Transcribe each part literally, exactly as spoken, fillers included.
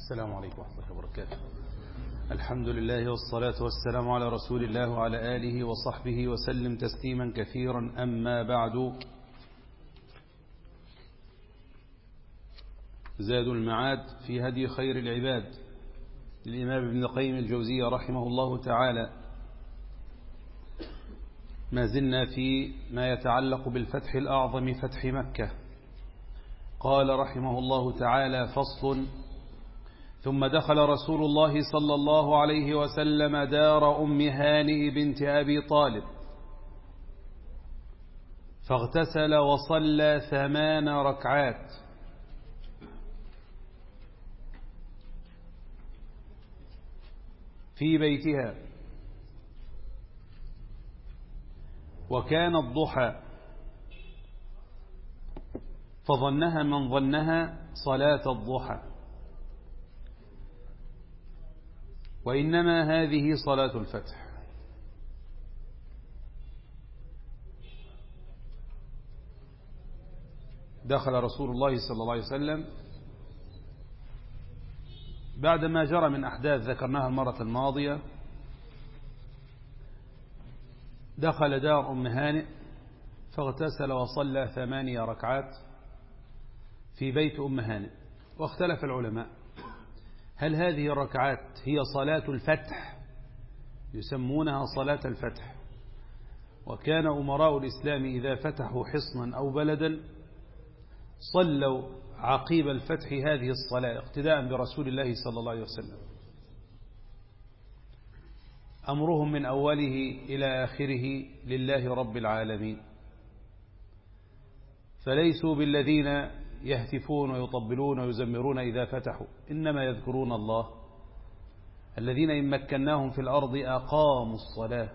السلام عليكم ورحمة الله وبركاته. الحمد لله والصلاة والسلام على رسول الله وعلى آله وصحبه وسلم تسليما كثيرا. أما بعد، زاد المعاد في هدي خير العباد للإمام ابن القيم الجوزية رحمه الله تعالى. ما زلنا في ما يتعلق بالفتح الأعظم، فتح مكة. قال رحمه الله تعالى: فصل: ثم دخل رسول الله صلى الله عليه وسلم دار أم هانئ بنت أبي طالب فاغتسل وصلى ثمان ركعات في بيتها، وكان الضحى، فظنها من ظنها صلاة الضحى، وإنما هذه صلاة الفتح. دخل رسول الله صلى الله عليه وسلم بعدما جرى من أحداث ذكرناها المرة الماضية. دخل دار أم هانئ فاغتسل وصلى ثمانية ركعات في بيت أم هانئ. واختلف العلماء هل هذه الركعات هي صلاة الفتح، يسمونها صلاة الفتح، وكان أمراء الإسلام إذا فتحوا حصنا أو بلدا صلوا عقيب الفتح هذه الصلاة اقتداء برسول الله صلى الله عليه وسلم. أمرهم من أوله إلى آخره لله رب العالمين، فليسوا بالذين يهتفون ويطبلون ويزمرون إذا فتحوا، إنما يذكرون الله. الذين إن مكناهم في الأرض أقاموا الصلاة.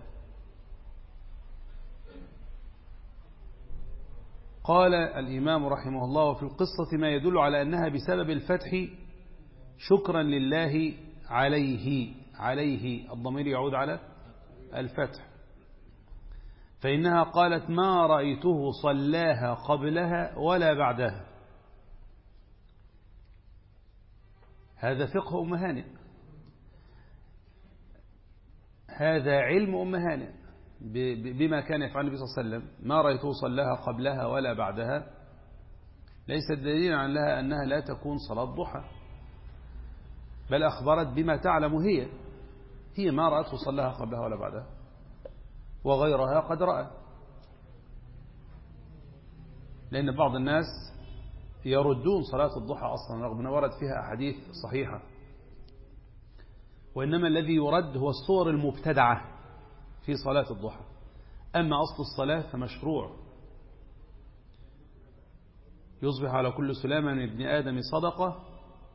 قال الإمام رحمه الله: وفي القصة ما يدل على أنها بسبب الفتح شكرا لله عليه. عليه الضمير يعود على الفتح، فإنها قالت: ما رأيته صلاها قبلها ولا بعدها. هذا فقه أم هانئ، هذا علم أم هانئ بما كان يفعل النبي صلى الله عليه وسلم. ما رأيته صلاها قبلها ولا بعدها ليس دليلا عن لها أنها لا تكون صلاة ضحى، بل أخبرت بما تعلم هي هي ما رأته صلاها قبلها ولا بعدها، وغيرها قد رأى. لأن بعض الناس يردون صلاة الضحى أصلا رغم أن ورد فيها أحاديث صحيحة، وإنما الذي يرد هو الصور المبتدعة في صلاة الضحى. أما أصل الصلاة فمشروع، يصبح على كل سلامة من ابن آدم صدقة.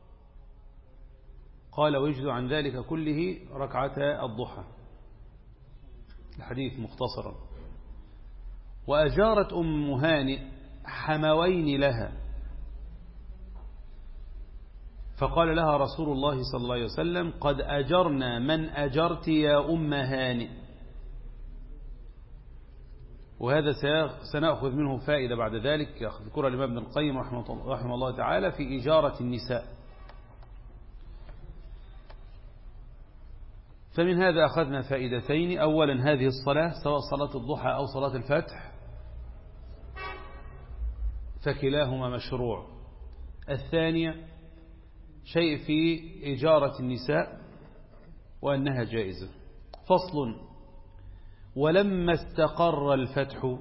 قال: ويجد عن ذلك كله ركعتا الضحى. الحديث مختصرا. وأجارت أم هانئ حموين لها، فقال لها رسول الله صلى الله عليه وسلم: قد أجرنا من أجرت يا أم هانئ. وهذا سنأخذ منه فائدة بعد ذلك يذكرها الإمام ابن القيم رحمه الله تعالى في إجارة النساء. فمن هذا أخذنا فائدتين: أولا هذه الصلاة سواء صلاة الضحى أو صلاة الفتح فكلاهما مشروع. الثانية شيء في إجارة النساء وأنها جائزة. فصل: ولما استقر الفتح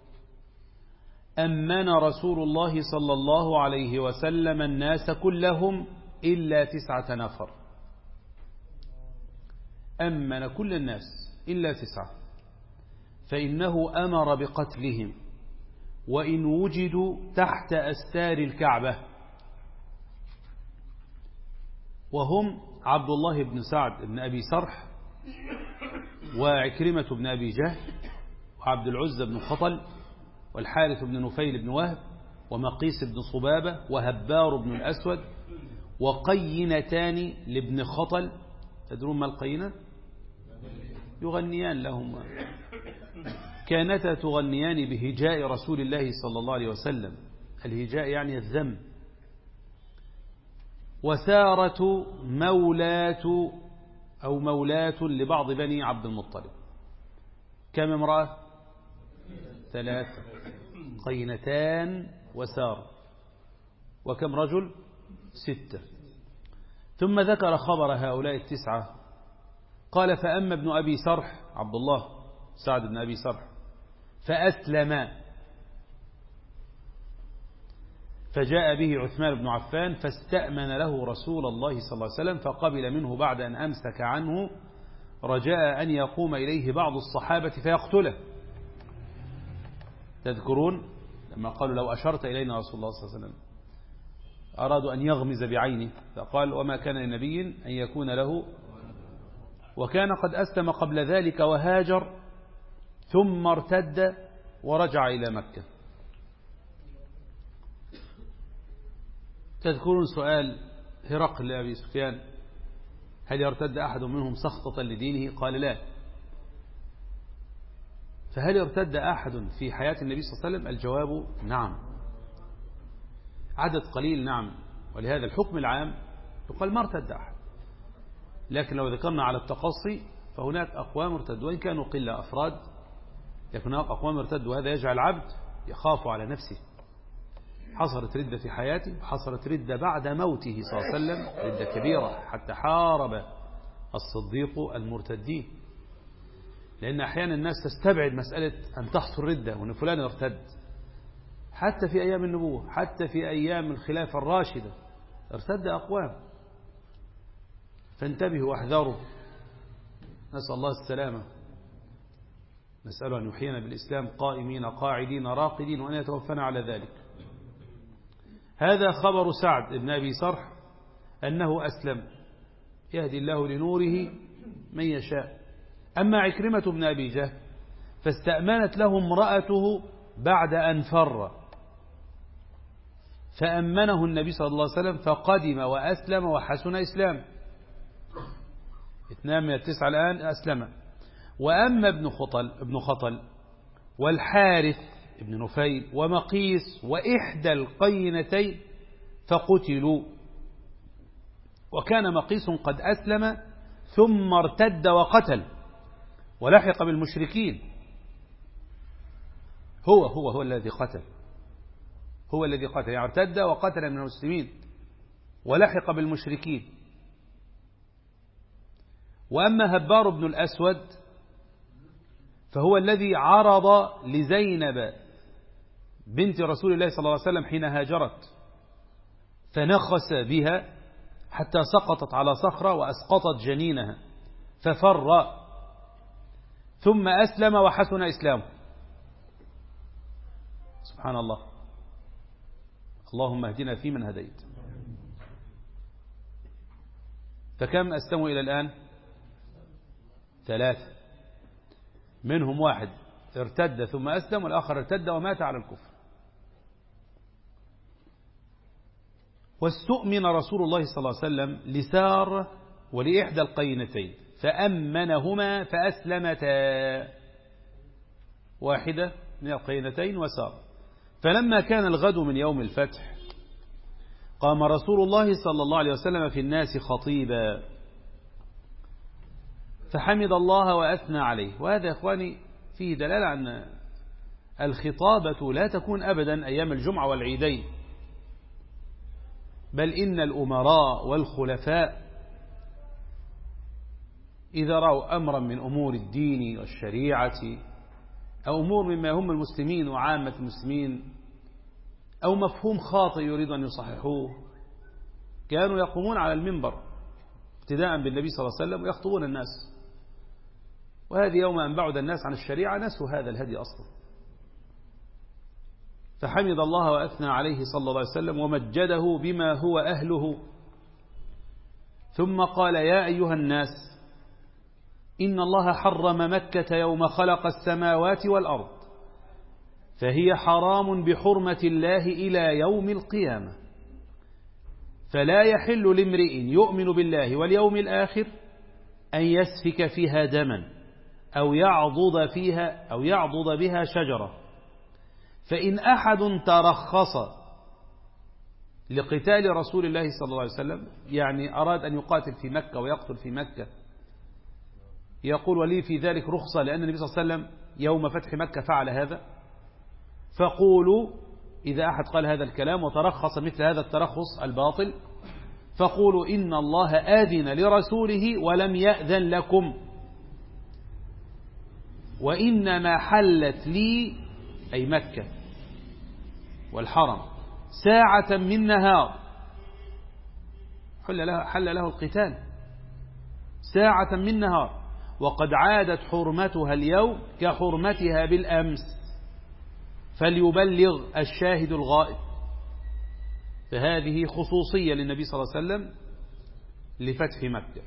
أمن رسول الله صلى الله عليه وسلم الناس كلهم إلا تسعة نفر. أمن كل الناس إلا تسعة، فإنه أمر بقتلهم وإن وجدوا تحت أستار الكعبة، وهم عبد الله بن سعد بن أبي سرح، وعكرمة بن أبي جهل، وعبد العزة بن خطل، والحارث بن نفيل بن وهب، ومقيس بن صبابة، وهبار بن الأسود، وقينتان لابن خطل. تدرون ما القينة؟ يغنيان لهما، كانتا تغنيان بهجاء رسول الله صلى الله عليه وسلم. الهجاء يعني الذم. وسارة مولاة أو مولاة لبعض بني عبد المطلب. كم امرأة؟ ثلاثة، قينتان وسارة. وكم رجل؟ ستة. ثم ذكر خبر هؤلاء التسعة، قال فأما ابن أبي سرح، عبد الله سعد بن أبي سرح، فأسلم، فجاء به عثمان بن عفان فاستأمن له رسول الله صلى الله عليه وسلم فقبل منه بعد أن أمسك عنه، رجاء أن يقوم إليه بعض الصحابة فيقتله. تذكرون لما قالوا لو أشرت إلينا رسول الله صلى الله عليه وسلم، أرادوا أن يغمز بعينه، فقال وما كان لنبي أن يكون له، وكان قد أسلم قبل ذلك وهاجر ثم ارتد ورجع إلى مكة. تذكرون سؤال هرقل لأبي سفيان، هل يرتد أحد منهم سخطة لدينه؟ قال لا. فهل ارتد أحد في حياة النبي صلى الله عليه وسلم؟ الجواب نعم، عدد قليل نعم، ولهذا الحكم العام يقال ما ارتد أحد. لكن لو ذكرنا على التقصي فهناك أقوام ارتدوا وإن كانوا قلة أفراد، لكن هناك أقوام ارتدوا، وهذا يجعل العبد يخاف على نفسه. حصلت ردة في حياته، حصلت ردة بعد موته صلى الله عليه وسلم، ردة كبيرة حتى حارب الصديق المرتدين. لأن أحيانا الناس تستبعد مسألة أن تحصل ردة وأن فلان ارتد. حتى في أيام النبوة، حتى في أيام الخلافة الراشدة ارتد أقوام، فانتبهوا واحذروا. نسأل الله السلامة، نسأل أن يحيينا بالإسلام قائمين قاعدين راقدين وأن يتوفنا على ذلك. هذا خبر سعد بن أبي سرح أنه أسلم، يهدي الله لنوره من يشاء. أما عكرمة بن أبي جهل فاستأمنت له امرأته بعد أن فر، فأمنه النبي صلى الله عليه وسلم فقدم وأسلم وحسن إسلام. اثنان من التسعة الآن أسلم. وأما ابن خطل, ابن خطل والحارث ابن نفيل ومقيس وإحدى القينتين فقتلوا. وكان مقيس قد أسلم ثم ارتد وقتل ولحق بالمشركين. هو هو هو الذي قتل، هو الذي قتل، يعني ارتد وقتل من المسلمين ولحق بالمشركين. وأما هبار بن الأسود فهو الذي عرض لزينب بنت رسول الله صلى الله عليه وسلم حين هاجرت، فنخس بها حتى سقطت على صخرة وأسقطت جنينها ففر، ثم أسلم وحسن إسلامه. سبحان الله. اللهم اهدنا فيمن هديت. فكم أسلموا إلى الآن؟ ثلاثة، منهم واحد ارتد ثم أسلم، والآخر ارتد ومات على الكفر. واستؤمن رسول الله صلى الله عليه وسلم لسار ولإحدى القينتين فأمنهما فأسلمتا، واحدة من القينتين وسار. فلما كان الغد من يوم الفتح قام رسول الله صلى الله عليه وسلم في الناس خطيبا فحمد الله وأثنى عليه. وهذا يا إخواني فيه دلالة أن الخطابة لا تكون أبدا أيام الجمعة والعيدين، بل إن الأمراء والخلفاء إذا رأوا أمرا من أمور الدين والشريعة أو أمور مما يهم المسلمين وعامة المسلمين أو مفهوم خاطئ يريد أن يصححوه، كانوا يقومون على المنبر ابتداء بالنبي صلى الله عليه وسلم ويخطبون الناس. وهذه يوم أن بعد الناس عن الشريعة نسوا هذا الهدي أصلا. فحمد الله وأثنى عليه صلى الله عليه وسلم ومجده بما هو أهله، ثم قال يا أيها الناس إن الله حرم مكة يوم خلق السماوات والأرض، فهي حرام بحرمة الله إلى يوم القيامة، فلا يحل لامرئ يؤمن بالله واليوم الآخر أن يسفك فيها دما أو يعضد فيها أو يعضد بها شجرة، فإن أحد ترخص لقتال رسول الله صلى الله عليه وسلم، يعني أراد أن يقاتل في مكة ويقتل في مكة، يقول ولي في ذلك رخصة لأن النبي صلى الله عليه وسلم يوم فتح مكة فعل هذا. فقولوا إذا أحد قال هذا الكلام وترخص مثل هذا الترخص الباطل، فقولوا إن الله آذن لرسوله ولم يأذن لكم، وإنما حلت لي أي مكة والحرم ساعة من نهار، حل له, حل له القتال ساعة من نهار، وقد عادت حرمتها اليوم كحرمتها بالأمس، فليبلغ الشاهد الغائب. فهذه خصوصية للنبي صلى الله عليه وسلم لفتح مكة.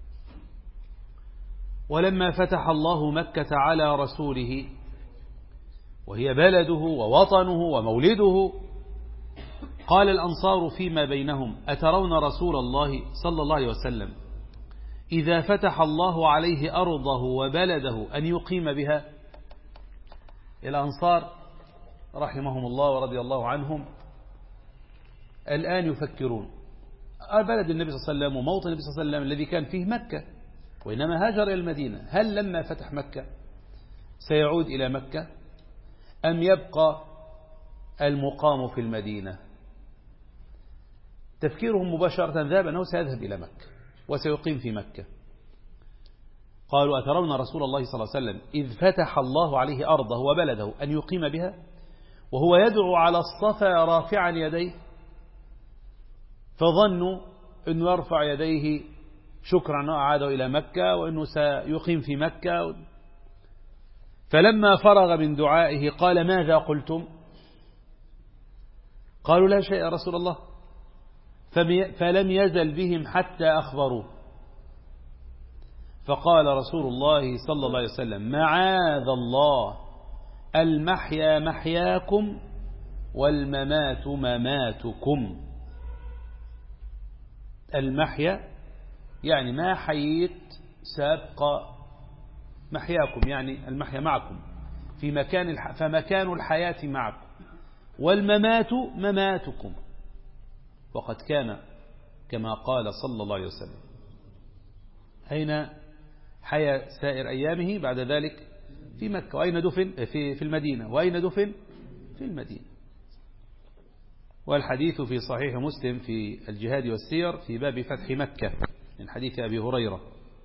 ولما فتح الله مكة على رسوله وهي بلده ووطنه ومولده، قال الأنصار فيما بينهم أترون رسول الله صلى الله عليه وسلم إذا فتح الله عليه أرضه وبلده أن يقيم بها؟ الأنصار رحمهم الله ورضي الله عنهم الآن يفكرون بلد النبي صلى الله عليه وسلم وموطن النبي صلى الله عليه وسلم الذي كان فيه مكة، وإنما هاجر إلى المدينة، هل لما فتح مكة سيعود إلى مكة أم يبقى المقام في المدينة؟ تفكيرهم مباشرة ذهب أنه سيذهب إلى مكة وسيقيم في مكة. قالوا أترون رسول الله صلى الله عليه وسلم إذ فتح الله عليه أرضه وبلده أن يقيم بها وهو يدعو على الصفا رافعا يديه؟ فظنوا أنه يرفع يديه شكرا أنه أعاده إلى مكة وأنه سيقيم في مكة. فلما فرغ من دعائه قال ماذا قلتم؟ قالوا لا شيء يا رسول الله. فلم يزل بهم حتى أخبروه، فقال رسول الله صلى الله عليه وسلم معاذ الله، المحيا محياكم والممات مماتكم. المحيا يعني ما حييت سابقى محياكم، يعني المحيا معكم في مكان الح... فمكان الحياة معكم، والممات مماتكم، وقد كان كما قال صلى الله عليه وسلم. أين حيا سائر أيامه بعد ذلك؟ في مكة. وأين دفن؟ في في المدينة. وأين دفن؟ في المدينة. والحديث في صحيح مسلم في الجهاد والسير في باب فتح مكة من حديث أبي هريرة.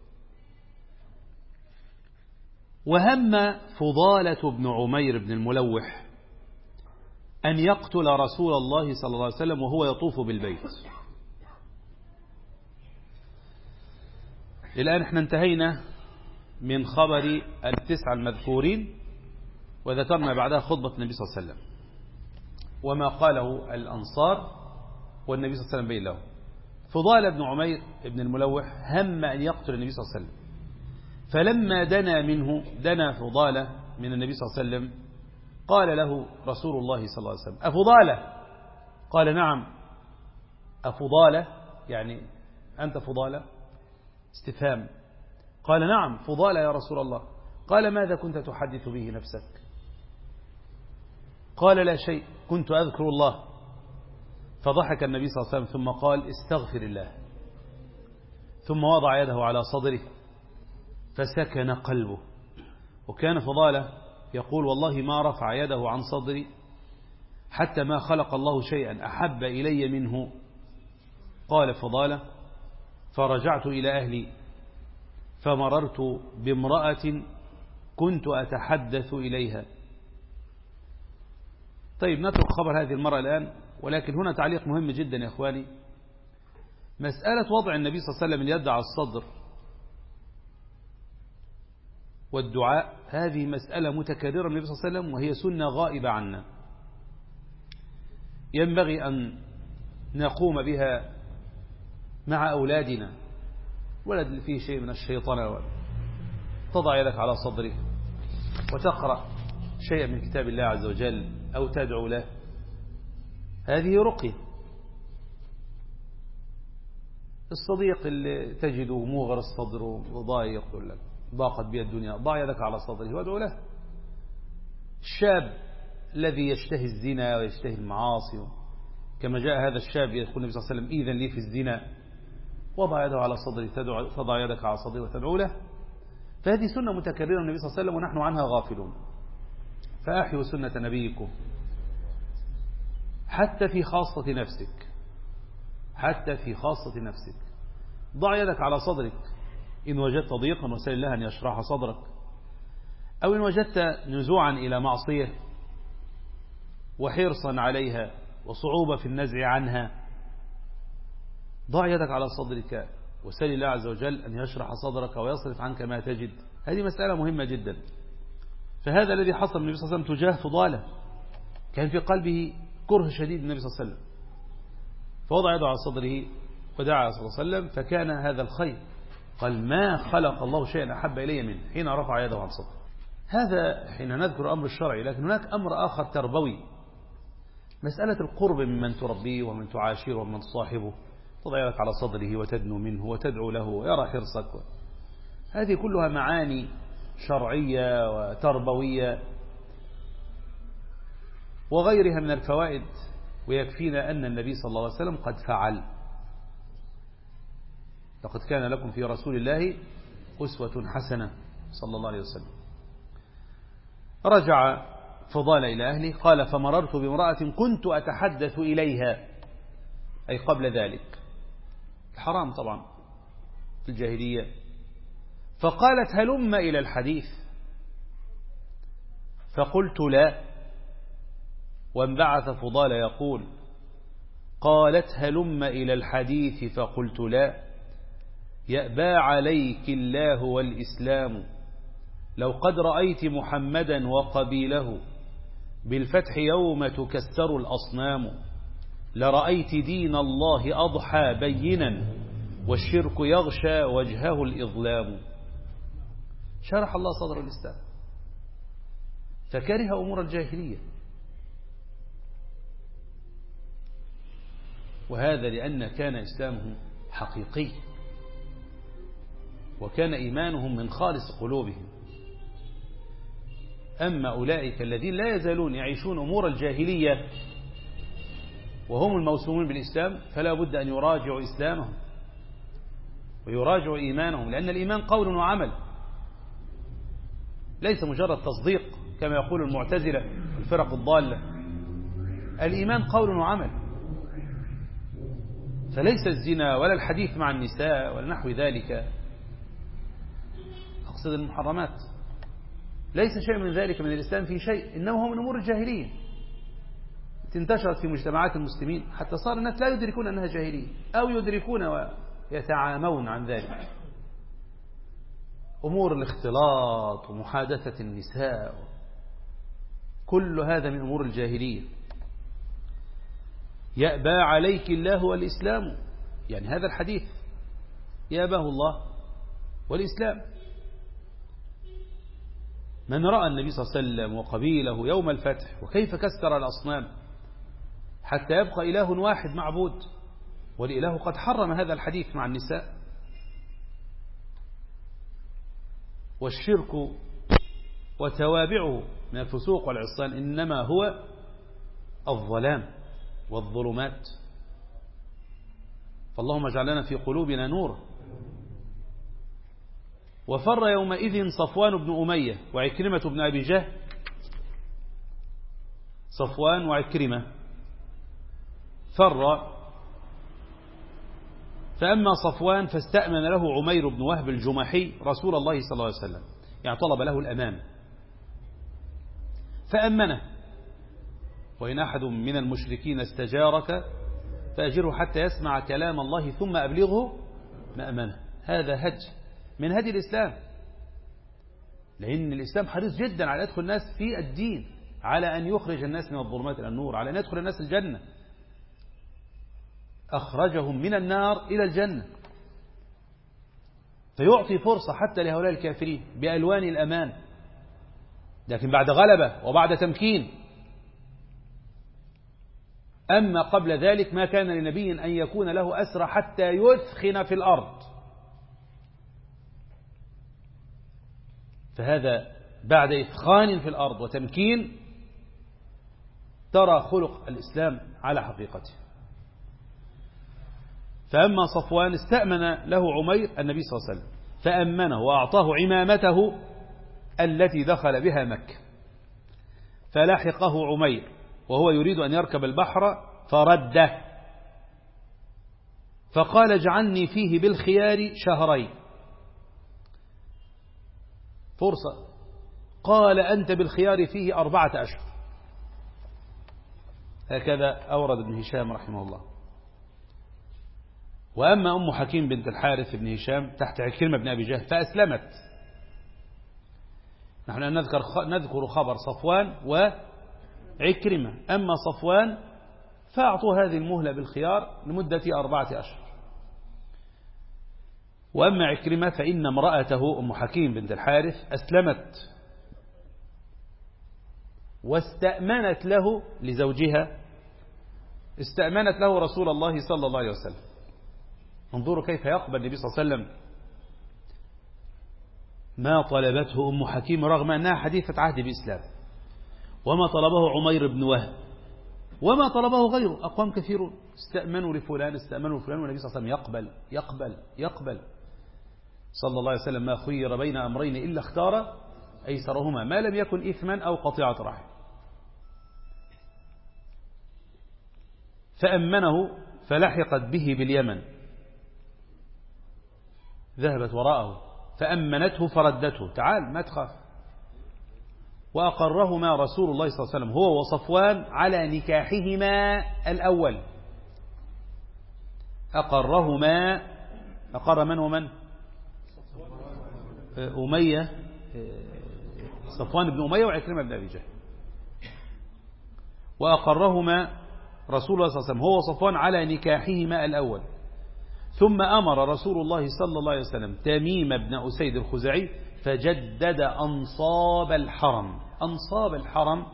وهم فضالة بن عمير بن الملوح أن يقتل رسول الله صلى الله عليه وسلم وهو يطوف بالبيت. الآن احنا انتهينا من خبر التسعة المذكورين، وذكرنا بعدها خطبة النبي صلى الله عليه وسلم وما قاله الأنصار والنبي صلى الله عليه وسلم بين لهم. فضال بن عمير بن الملوح هم أن يقتل النبي صلى الله عليه وسلم، فلما دنا منه دنا فضالة من النبي صلى الله عليه وسلم قال له رسول الله صلى الله عليه وسلم أفضالة؟ قال نعم. أفضالة يعني أنت فضالة؟ استفهام. قال نعم فضالة يا رسول الله. قال ماذا كنت تحدث به نفسك؟ قال لا شيء، كنت أذكر الله. فضحك النبي صلى الله عليه وسلم ثم قال استغفر الله، ثم وضع يده على صدره فسكن قلبه. وكان فضالة يقول والله ما رفع يده عن صدري حتى ما خلق الله شيئا أحب إلي منه. قال فضالة فرجعت إلى أهلي فمررت بامرأة كنت أتحدث إليها. طيب نترك خبر هذه المرأة الآن، ولكن هنا تعليق مهم جدا يا إخواني. مسألة وضع النبي صلى الله عليه وسلم اليد على الصدر والدعاء هذه مسألة متكررة من النبي صلى الله عليه وسلم، وهي سنة غائبة عنا ينبغي أن نقوم بها مع أولادنا. ولد اللي فيه شيء من الشيطان تضع يدك على صدره وتقرأ شيئا من كتاب الله عز وجل أو تدعو له، هذه رقية. الصديق اللي تجده موغر الصدر وضايق يقول لك ضاقت بي الدنيا، ضع يدك على صدره وادعو له. الشاب الذي يشتهي الزنا ويشتهي المعاصي كما جاء هذا الشاب يقول النبي صلى الله عليه وسلم إذن لي في الزنا، وضع يده على صدري تضع يدك على صدري وتدعو له. فهذه سنة متكررة النبي صلى الله عليه وسلم ونحن عنها غافلون. فأحيوا سنة نبيكم حتى في خاصة نفسك، حتى في خاصة نفسك. ضع يدك على صدرك إن وجدت ضيقا وسأل الله أن يشرح صدرك، أو إن وجدت نزوعا إلى معصية وحرصا عليها وصعوبة في النزع عنها، ضع يدك على صدرك وسأل الله عز وجل أن يشرح صدرك ويصرف عنك ما تجد. هذه مسألة مهمة جدا. فهذا الذي حصل النبي صلى الله عليه وسلم تجاه فضالة، كان في قلبه كره شديد النبي صلى الله عليه وسلم، فوضع يده على صدره ودعا صلى الله عليه وسلم، فكان هذا الخير. قال ما خلق الله شيئا أحب إلي منه حين رفع يده عن صدره. هذا حين نذكر أمر الشرعي، لكن هناك أمر آخر تربوي، مسألة القرب ممن تربيه ومن تعاشره ومن تصاحبه. تضع يدك على صدره وتدنو منه وتدعو له ويرى حرصك. هذه كلها معاني شرعية وتربوية وغيرها من الفوائد، ويكفينا أن النبي صلى الله عليه وسلم قد فعل. لقد كان لكم في رسول الله أسوة حسنة صلى الله عليه وسلم. رجع فضال إلى أهله قال فمررت بامرأة كنت أتحدث إليها، أي قبل ذلك، الحرام طبعا في الجاهلية، فقالت هلم إلى الحديث، فقلت لا، وانبعث فضال يقول قالت هلم إلى الحديث فقلت لا، يأبى عليك الله والإسلام، لو قد رأيت محمدا وقبيله بالفتح يوم تكسر الأصنام، لرأيت دين الله أضحى بينا والشرك يغشى وجهه الإظلام. شرح الله صدر الإسلام فكره أمور الجاهلية، وهذا لأن كان إسلامهم حقيقي وكان إيمانهم من خالص قلوبهم. أما أولئك الذين لا يزالون يعيشون أمور الجاهلية وهم الموسومون بالإسلام، فلا بد أن يراجعوا إسلامهم ويراجعوا إيمانهم، لأن الإيمان قول وعمل، ليس مجرد تصديق كما يقول المعتزلة الفرق الضالة. الإيمان قول وعمل، فليس الزنا ولا الحديث مع النساء ولا نحو ذلك، أقصد المحرمات، ليس شيء من ذلك من الإسلام في شيء، إنما هو من أمور الجاهلية انتشرت في مجتمعات المسلمين حتى صار الناس لا يدركون أنها جاهلية أو يدركون ويتعامون عن ذلك. أمور الاختلاط ومحادثة النساء كل هذا من أمور الجاهلية. يأبى عليك الله والإسلام، يعني هذا الحديث يأباه الله والإسلام. من رأى النبي صلى الله عليه وسلم وقبيله يوم الفتح وكيف كسر الأصنام حتى يبقى إله واحد معبود، والإله قد حرم هذا الحديث مع النساء. والشرك وتوابعه من الفسوق والعصيان إنما هو الظلام والظلمات، فاللهم اجعلنا في قلوبنا نور. وفر يومئذ صفوان بن أمية وعكرمة بن أبي جهل، صفوان وعكرمة فر، فأما صفوان فاستأمن له عمير بن وهب الجمحي رسول الله صلى الله عليه وسلم، يعني طلب له الأمان فأمنه. وإن أحد من المشركين استجارك فأجره حتى يسمع كلام الله ثم أبلغه مأمنه. هذا هدي من هدي الإسلام، لأن الإسلام حريص جدا على أن يدخل الناس في الدين، على أن يخرج الناس من الظلمات إلى النور، على أن يدخل الناس الجنة. أخرجهم من النار إلى الجنة، فيعطي فرصة حتى لهؤلاء الكافرين بألوان الأمان، لكن بعد غلبة وبعد تمكين. أما قبل ذلك ما كان لنبي أن يكون له أسرى حتى يثخن في الأرض، فهذا بعد إثخان في الأرض وتمكين ترى خلق الإسلام على حقيقته. فأما صفوان استأمن له عمير النبي صلى الله عليه وسلم فأمنه وأعطاه عمامته التي دخل بها مكة، فلاحقه عمير وهو يريد أن يركب البحر فرده، فقال اجعلني فيه بالخيار شهرين فرصة، قال أنت بالخيار فيه أربعة أشهر. هكذا أورد ابن هشام رحمه الله. وأما أم حكيم بنت الحارث بن هشام تحت عكرمة بن أبي جهل فأسلمت. نحن نذكر نذكر خبر صفوان وعكرمة. أما صفوان فأعطوا هذه المهلة بالخيار لمدة أربعة أشهر. وأما عكرمة فإن امرأته أم حكيم بنت الحارث أسلمت واستأمنت له لزوجها، استأمنت له رسول الله صلى الله عليه وسلم. انظروا كيف يقبل النبي صلى الله عليه وسلم ما طلبته أم حكيم رغم أنها حديثة عهد بإسلام، وما طلبه عمير بن وهب، وما طلبه غيره أقوام كثيرون. استأمنوا لفلان استأمنوا لفلان والنبي صلى الله عليه وسلم يقبل يقبل يقبل صلى الله عليه وسلم. ما خير بين أمرين إلا اختار أيسرهما ما لم يكن إثما أو قطيعة رحم. فأمنه فلحقت به باليمن، ذهبت وراءه فأمنته فردته، تعال ما تخاف. وأقرهما رسول الله صلى الله عليه وسلم هو وصفوان على نكاحهما الأول. أقرهما، أقر من ومن؟ أمية، صفوان بن أمية وعكرمة بن أبي جهل. وأقرهما رسول الله صلى الله عليه وسلم هو وصفوان على نكاحهما الأول. ثم أمر رسول الله صلى الله عليه وسلم تميم بن أسيد الخزاعي فجدد أنصاب الحرم. أنصاب الحرم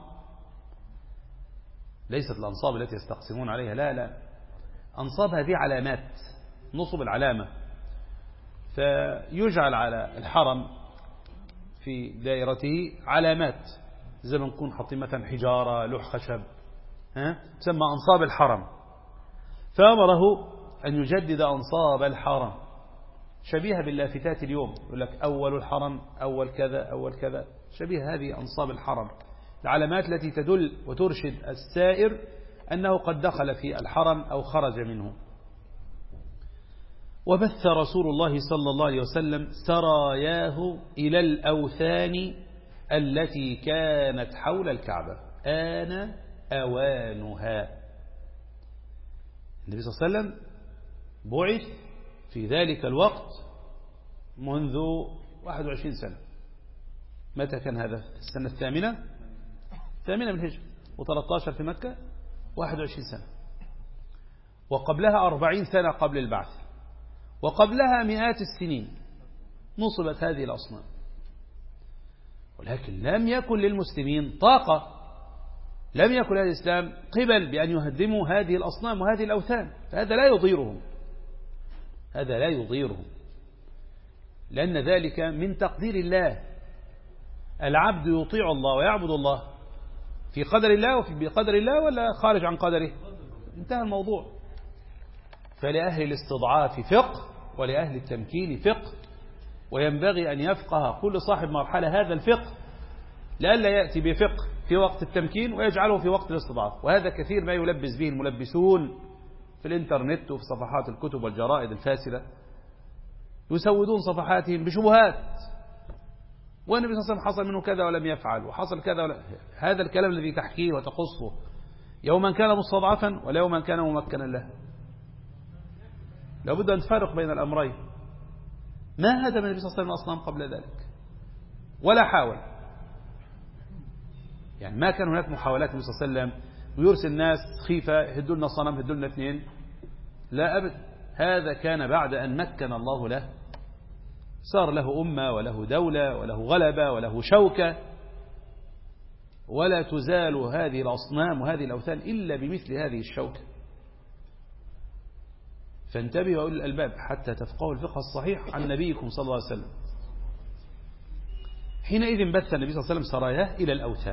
ليست الأنصاب التي يستقسمون عليها، لا لا، أنصاب هذه علامات، نصب العلامة، فيجعل على الحرم في دائرته علامات زي ما نكون حاطين مثلا حجارة لوح خشب، ها تسمى أنصاب الحرم. فأمره أن يجدد أنصاب الحرم شبيهة باللافتات اليوم، يقول لك أول الحرم أول كذا أول كذا، شبيه هذه أنصاب الحرم، العلامات التي تدل وترشد السائر أنه قد دخل في الحرم أو خرج منه. وبث رسول الله صلى الله عليه وسلم سراياه إلى الأوثان التي كانت حول الكعبة آن أوانها. النبي صلى الله عليه وسلم بعث في ذلك الوقت منذ واحد وعشرين سنة. متى كان هذا؟ السنة الثامنة الثامنة من الهجرة، وثلاثة عشر في مكة، واحد وعشرين سنة. وقبلها أربعين سنة قبل البعث، وقبلها مئات السنين نصبت هذه الأصنام. ولكن لم يكن للمسلمين طاقة، لم يكن الإسلام قبل بأن يهدموا هذه الأصنام وهذه الأوثان، فهذا لا يضيرهم، هذا لا يضيرهم، لأن ذلك من تقدير الله. العبد يطيع الله ويعبد الله في قدر الله وفي بقدر الله ولا خارج عن قدره، انتهى الموضوع. فلأهل الاستضعاف فقه ولأهل التمكين فقه، وينبغي أن يفقه كل صاحب مرحلة هذا الفقه، لئلا يأتي بفقه في وقت التمكين ويجعله في وقت الاستضعاف. وهذا كثير ما يلبس به الملبسون في الانترنت وفي صفحات الكتب والجرائد الفاسدة، يسودون صفحاتهم بشبهات، والنبي صلى الله عليه وسلم حصل منه كذا ولم يفعل، وحصل كذا ولا. هذا الكلام الذي تحكيه وتقصه يوما كان مستضعفا ولا يوما كان ممكنا له. لابد أن تفرق بين الأمرين. ما هدم النبي صلى الله عليه وسلم الأصنام قبل ذلك ولا حاول، يعني ما كان هناك محاولات النبي صلى الله عليه وسلم ويرسل الناس خيفة هدوا لنا صنم هدوا لنا اثنين، لا أبد. هذا كان بعد أن مكن الله له، صار له أمة وله دولة وله غلبة وله شوكة، ولا تزال هذه الأصنام وهذه الأوثان إلا بمثل هذه الشوكة. فانتبهوا أولي الألباب حتى تفقهوا الفقه الصحيح عن نبيكم صلى الله عليه وسلم. حينئذ بث النبي صلى الله عليه وسلم سراياه إلى الأوثان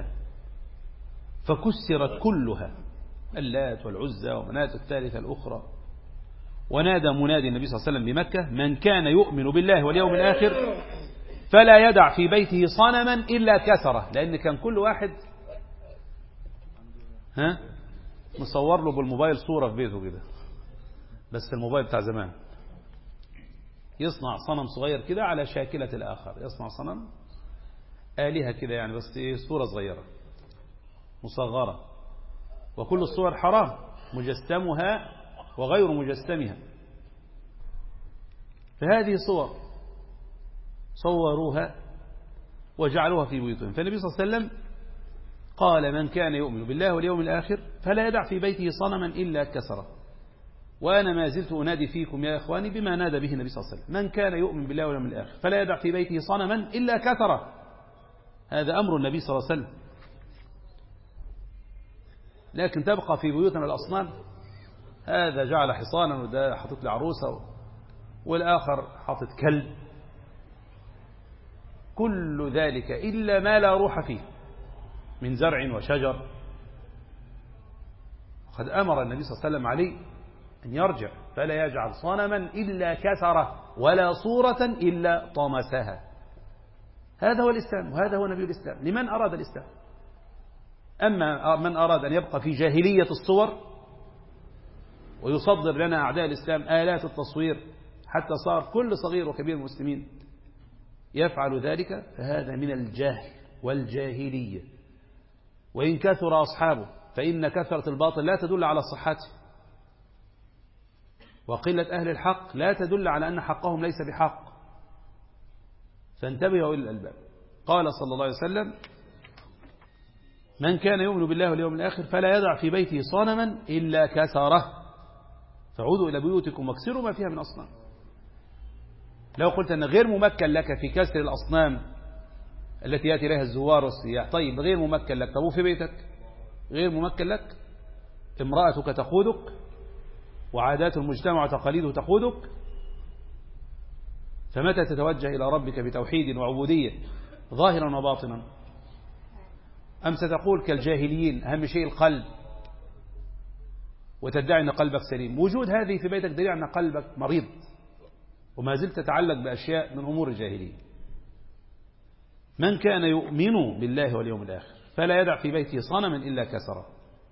فكسرت كلها، اللات والعزى ومناة الثالثة الأخرى، ونادى منادي النبي صلى الله عليه وسلم بمكة: من كان يؤمن بالله واليوم الآخر فلا يدع في بيته صنما إلا كسره. لأن كان كل واحد ها مصور له بالموبايل صورة في بيته كده، بس الموبايل بتاع زمان، يصنع صنم صغير كده على شاكلة الآخر، يصنع صنم آلهة كده يعني، بس إيه صورة صغيرة مصغرة. وكل الصور حرام، مجسمها وغير مجسمها. فهذه صور صوروها وجعلوها في بيوتهم. فالنبي صلى الله عليه وسلم قال: من كان يؤمن بالله واليوم الآخر فلا يدع في بيته صنما إلا كسره. وأنا ما زلت أنادي فيكم يا إخواني بما نادى به النبي صلى الله عليه وسلم: من كان يؤمن بالله واليوم الآخر فلا يدع في بيته صنما إلا كسره. هذا أمر النبي صلى الله عليه وسلم. لكن تبقى في بيوتنا الأصنام، هذا جعل حصانا، وده حاطط لي عروسة، والآخر حاطط كلب، كل ذلك إلا ما لا روح فيه من زرع وشجر. قد أمر النبي صلى الله عليه وسلم عليه أن يرجع فلا يجعل صنما إلا كسره ولا صورة إلا طمسها. هذا هو الإسلام، وهذا هو نبي الإسلام لمن أراد الإسلام. أما من أراد أن يبقى في جاهلية الصور ويصدر لنا أعداء الإسلام آلات التصوير حتى صار كل صغير وكبير المسلمين يفعل ذلك، فهذا من الجهل والجاهلية. وإن كثر أصحابه فإن كثرة الباطل لا تدل على صحته، وقلة أهل الحق لا تدل على أن حقهم ليس بحق. فانتبهوا إلى الألباب. قال صلى الله عليه وسلم: من كان يؤمن بالله واليوم الآخر فلا يدع في بيته صنما إلا كسره. فعودوا إلى بيوتكم واكسروا ما فيها من أصنام. لو قلت أن غير ممكن لك في كسر الأصنام التي يأتي إليها الزوار والسياح، طيب غير ممكن لك، طب في بيتك غير ممكن لك، امرأتك تقودك وعادات المجتمع وتقاليده تقودك، فمتى تتوجه إلى ربك بتوحيد وعبودية ظاهرا وباطنا؟ أم ستقول كالجاهليين أهم شيء القلب وتدعي أن قلبك سليم؟ وجود هذه في بيتك دليل أن قلبك مريض وما زلت تتعلق بأشياء من أمور الجاهلية. من كان يؤمن بالله واليوم الآخر فلا يدع في بيته صنما إلا كسره.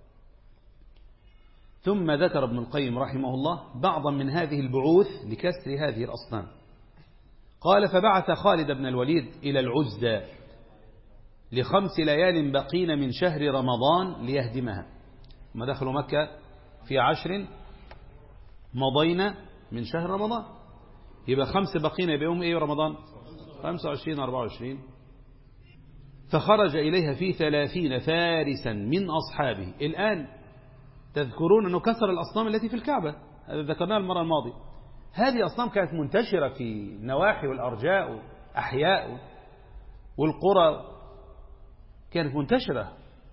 ثم ذكر ابن القيم رحمه الله بعضا من هذه البعوث لكسر هذه الأصنام. قال: فبعث خالد بن الوليد إلى العزة لخمس ليال بقين من شهر رمضان ليهدمها. ما دخلوا مكة في عشر مضينا من شهر رمضان، يبقى خمس بقين يبقى يوم ايه رمضان؟ خمسة وعشرين أربعة وعشرين. فخرج إليها في ثلاثين فارسا من أصحابه. الآن تذكرون أنه كسر الأصنام التي في الكعبة، هذا ذكرناه المرة الماضية. هذه الأصنام كانت منتشرة في النواحي والأرجاء والأحياء والقرى، كانت منتشرة.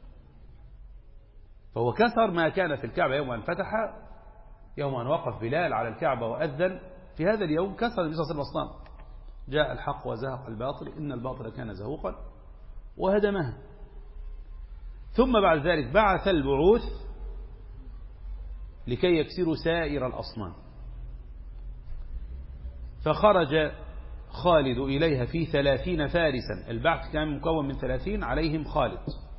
فهو كسر ما كان في الكعبة يوم أن فتح، يوم أن وقف بلال على الكعبة وأذن. في هذا اليوم كسر النبي صلى الله عليه وسلم الأصنام. جاء الحق وزهق الباطل إن الباطل كان زهوقا وهدمها. ثم بعد ذلك بعث البعوث لكي يكسروا سائر الأصنام. فخرج خالد إليها في ثلاثين فارسا. البعث كان مكون من ثلاثين عليهم خالد.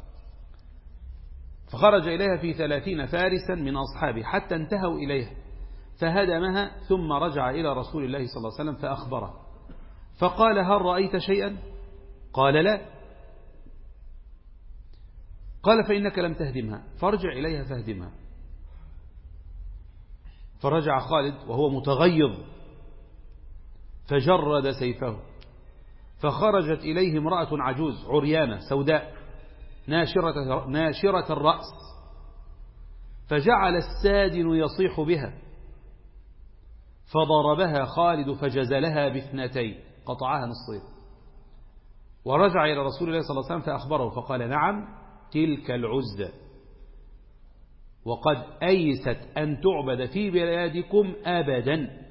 فخرج إليها في ثلاثين فارسا من أصحابه حتى انتهوا إليها فهدمها. ثم رجع إلى رسول الله صلى الله عليه وسلم فأخبره فقال: هل رأيت شيئا؟ قال: لا. قال: فإنك لم تهدمها، فارجع إليها فاهدمها. فرجع خالد وهو متغيظ فجرد سيفه، فخرجت إليه امرأة عجوز عريانة سوداء ناشرة, ناشرة الرأس، فجعل السادن يصيح بها، فضربها خالد فجزلها باثنتين، قطعها نصين. ورجع إلى رسول الله صلى الله عليه وسلم فأخبره فقال: نعم تلك العزة، وقد أيست أن تعبد في بلادكم أبدا.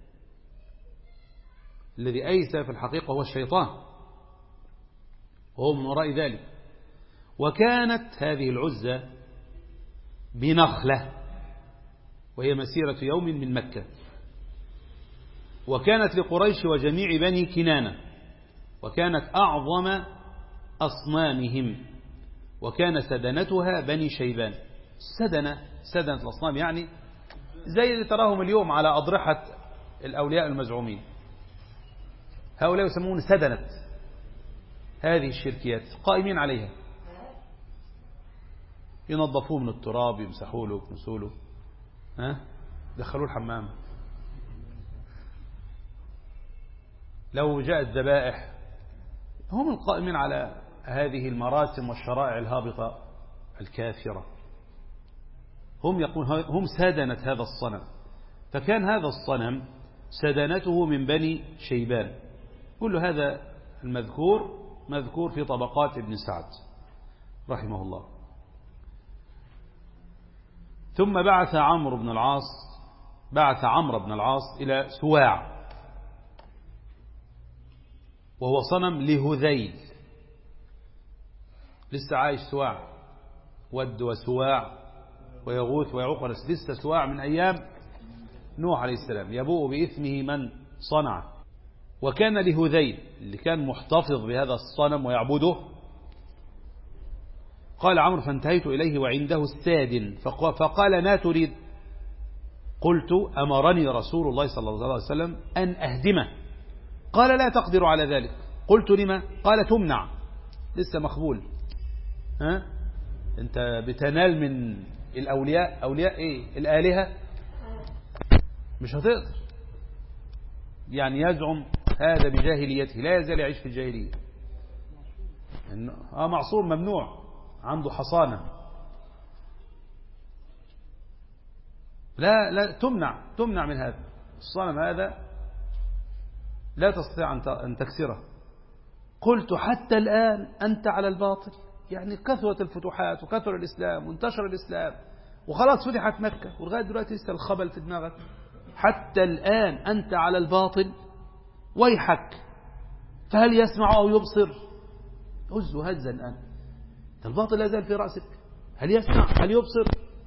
الذي أيس في الحقيقة هو الشيطان وهو من وراء ذلك. وكانت هذه العزة بنخلة، وهي مسيرة يوم من مكة. وكانت لقريش وجميع بني كنانة، وكانت أعظم أصنامهم، وكان سدنتها بني شيبان. سدنة سدنة الأصنام يعني زي اللي تراهم اليوم على أضرحة الأولياء المزعومين، هؤلاء يسمون سدنة هذه الشركيات، قائمين عليها، ينظفوه من التراب، يمسحوا له، يكنسوا له، ها دخلوه الحمام. لو جاءت ذبائح هم القائمين على هذه المراسم والشرائع الهابطة الكافرة، هم يقول هم سدنة هذا الصنم. فكان هذا الصنم سدنته من بني شيبان. كل هذا المذكور مذكور في طبقات ابن سعد رحمه الله. ثم بعث عمرو بن العاص بعث عمرو بن العاص إلى سواع، وهو صنم لهذيل، لسه عايش سواع، ود وسواع ويغوث ويعوق، لسه سواع من أيام نوح عليه السلام، يبوء بإثمه من صنعه. وكان لهذيل اللي كان محتفظ بهذا الصنم ويعبده. قال عمرو فانتهيت إليه وعنده السادن، فقال ما تريد؟ قلت أمرني رسول الله صلى الله عليه وسلم أن أهدمه. قال لا تقدر على ذلك. قلت لما؟ قال تمنع، لسه مخبول. ها انت بتنال من الأولياء، أولياء ايه؟ الآلهة، مش هتقدر. يعني يزعم هذا بجاهليته، لا يزال يعيش في الجاهلية. اه معصوم، ممنوع، عنده حصانة، لا لا تمنع تمنع من هذا الصنم، هذا لا تستطيع أن تكسره. قلت حتى الآن أنت على الباطل؟ يعني كثرت الفتوحات وكثر الإسلام وانتشر الإسلام وخلاص فتحت مكة، ولغاية دلوقتي لسه الخبل في دماغك. حتى الآن أنت على الباطل، ويحك، فهل يسمع أو يبصر؟ هز هزا الآن، الباطل لا زال في رأسك، هل يسمع هل يبصر؟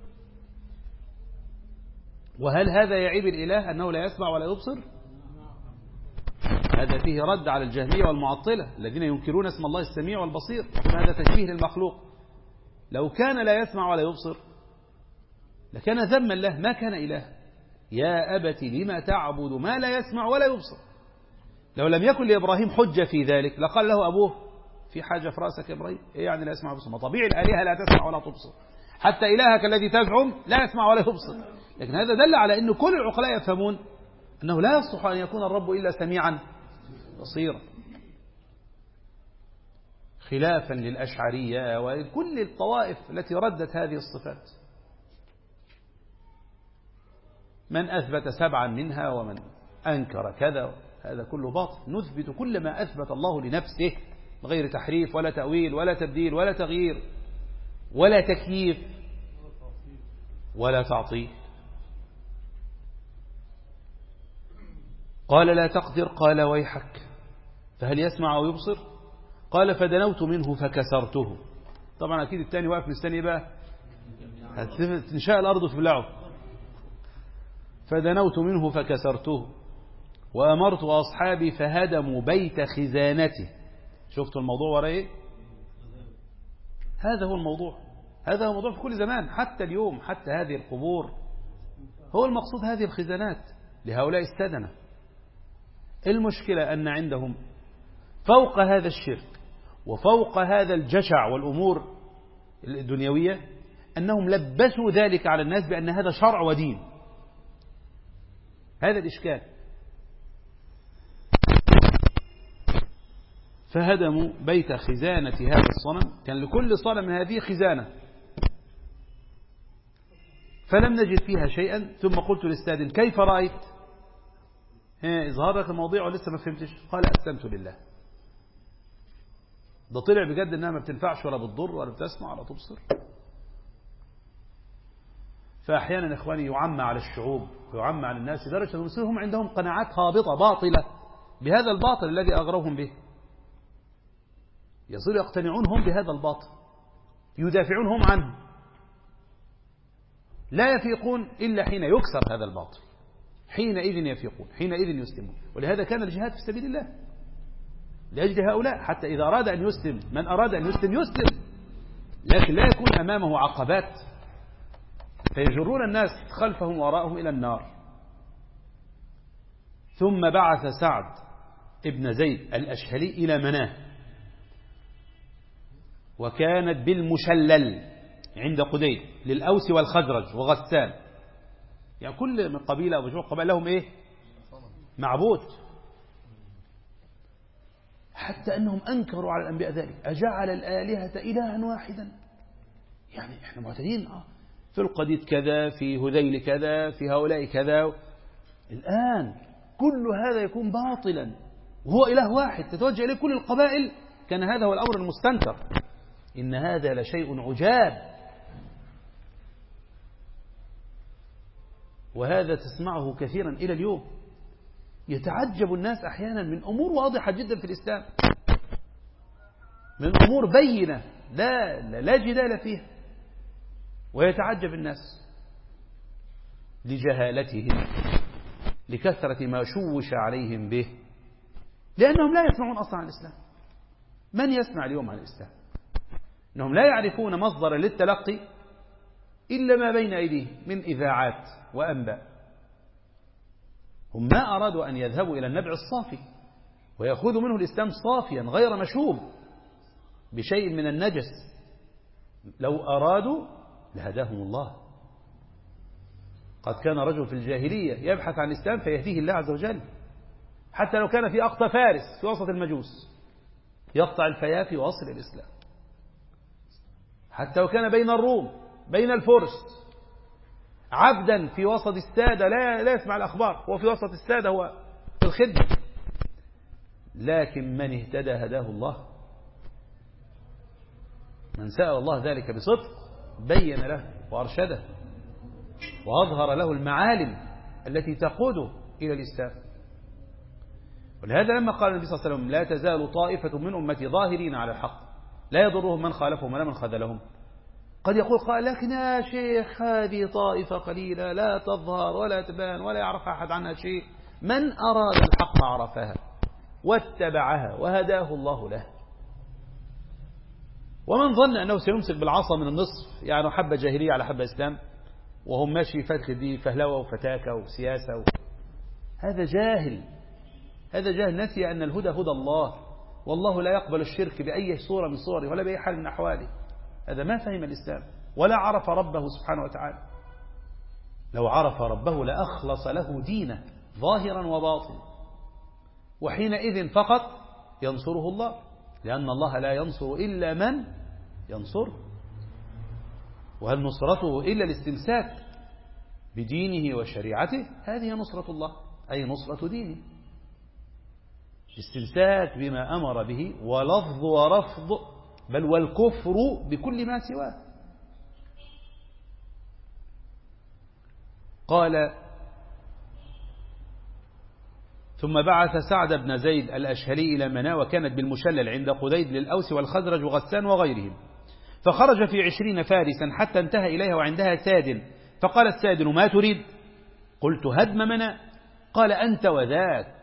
وهل هذا يعيب الإله أنه لا يسمع ولا يبصر؟ هذا فيه رد على الجهمية والمعطلة الذين ينكرون اسم الله السميع والبصير، هذا تشبيه للمخلوق. لو كان لا يسمع ولا يبصر لكان ذما له، ما كان إله. يا أبت لما تعبد ما لا يسمع ولا يبصر. لو لم يكن لإبراهيم حجة في ذلك لقال له أبوه في حاجة في رأسك يا إبراهيم؟ إيه يعني لا يسمع ولا يبصر؟ ما طبيعي الآلهة لا تسمع ولا تبصر، حتى إلهك الذي تزعم لا يسمع ولا يبصر. لكن هذا دل على أن كل العقلاء يفهمون أنه لا يصلح أن يكون الرب إلا سميعا بصيرا، خلافا للأشعرية وكل الطوائف التي ردت هذه الصفات. من أثبت سبعا منها ومن أنكر كذا، هذا كله باطل. نثبت كل ما أثبت الله لنفسه بغير تحريف ولا تأويل ولا تبديل ولا تغيير ولا تكييف ولا تعطيل. قال لا تقدر، قال ويحك، فهل يسمع أو يبصر؟ قال فدنوت منه فكسرته. طبعا أكيد الثاني واقف مستني بقى تنشاء الأرض تبلعه. فدنوت منه فكسرته وأمرت أصحابي فهدموا بيت خزانته. شفتوا الموضوع وراء إيه؟ هذا هو الموضوع، هذا هو الموضوع في كل زمان، حتى اليوم، حتى هذه القبور هو المقصود هذه الخزانات لهؤلاء السدنة. المشكلة أن عندهم فوق هذا الشرك وفوق هذا الجشع والأمور الدنيوية أنهم لبسوا ذلك على الناس بأن هذا شرع ودين. هذا الإشكال. فهدموا بيت خزانة هذا الصنم، كان لكل صنم من هذه خزانة، فلم نجد فيها شيئا. ثم قلت للسادن كيف رأيت؟ إظهار لك الموضوع ولسه ما فهمتش؟ قال أقسمت بالله. ده طلع بجد انها ما بتنفعش ولا بتضر ولا بتسمع ولا تبصر. فأحيانا إخواني يعمى على الشعوب ويعمى على الناس لدرجة أن يصيرهم عندهم قناعات هابطة باطلة بهذا الباطل الذي أغروهم به، يصيروا يقتنعون هم بهذا الباطل، يدافعون هم عنه. لا يفيقون إلا حين يكسر هذا الباطل، حينئذ يفيقون، حينئذ يسلمون. ولهذا كان الجهاد في سبيل الله لأجل هؤلاء، حتى إذا أراد أن يسلم من أراد أن يسلم يسلم، لكن لا يكون أمامه عقبات فيجرون الناس خلفهم وراءهم إلى النار. ثم بعث سعد ابن زيد الأشهلي إلى مناه، وكانت بالمشلل عند قديد للأوس والخزرج وغسان، يعني كل من قبيلة أو مجموعة قبائل لهم إيه؟ معبود. حتى أنهم أنكروا على الأنبياء ذلك، أجعل الآلهة إلها واحدا، يعني إحنا معتدين آه في القديد كذا، في هذيل كذا، في هؤلاء كذا. الآن كل هذا يكون باطلا وهو إله واحد تتوجه إليه كل القبائل، كان هذا هو الأمر المستنكر. إن هذا لشيء عجاب، وهذا تسمعه كثيرا إلى اليوم. يتعجب الناس أحيانا من أمور واضحة جدا في الإسلام، من أمور بينة لا, لا, لا جدال فيها، ويتعجب الناس لجهالتهم، لكثرة ما شوش عليهم به، لأنهم لا يسمعون أصلا عن الإسلام. من يسمع اليوم عن الإسلام؟ أنهم لا يعرفون مصدر للتلقي إلا ما بين أيديهم من إذاعات وأنباء. هم ما أرادوا أن يذهبوا إلى النبع الصافي ويأخذوا منه الإسلام صافيا غير مشوب بشيء من النجس. لو أرادوا لهداهم الله. قد كان رجل في الجاهلية يبحث عن الإسلام فيهديه الله عز وجل، حتى لو كان في أقصى فارس في وسط المجوس يقطع الفيافي ويصل الإسلام، حتى لو كان بين الروم بين الفرس عبدا في وسط السادة لا, لا يسمع الأخبار، هو في وسط السادة، هو في الخدمة، لكن من اهتدى هداه الله. من سأل الله ذلك بصدق بين له وأرشده وأظهر له المعالم التي تقوده إلى الإسلام. ولهذا لما قال النبي صلى الله عليه وسلم لا تزال طائفة من أمتي ظاهرين على الحق لا يضرهم من خالفهم ولا من خذلهم، قد يقول قال لكن يا شيخ هذه طائفة قليلة لا تظهر ولا تبان ولا يعرف أحد عنها شيء. من أراد الحق عرفها واتبعها وهداه الله له. ومن ظن أنه سيمسك بالعصا من النصف، يعني حبة جاهلية على حبة إسلام، وهم ماشي فتح دي فهلوة وفتاكة وسياسة و... هذا جاهل، هذا جاهل نسي أن الهدى هدى الله، والله لا يقبل الشرك بأي صورة من صوره ولا بأي حال من أحواله. هذا ما فهم الإسلام ولا عرف ربه سبحانه وتعالى. لو عرف ربه لأخلص له دينه ظاهرا وباطنا، وحينئذ فقط ينصره الله، لأن الله لا ينصر إلا من ينصر. وهل نصرته إلا الاستمساك بدينه وشريعته؟ هذه نصرة الله، أي نصرة دينه، استمساك بما أمر به ولفظ ورفض، بل والكفر بكل ما سواه. قال ثم بعث سعد بن زيد الأشهلي إلى منى، وكانت بالمشلل عند قديد للأوس والخزرج وغسان وغيرهم، فخرج في عشرين فارسا حتى انتهى إليها وعندها ساد، فقال السادن ما تريد؟ قلت هدم منى. قال أنت وذاك.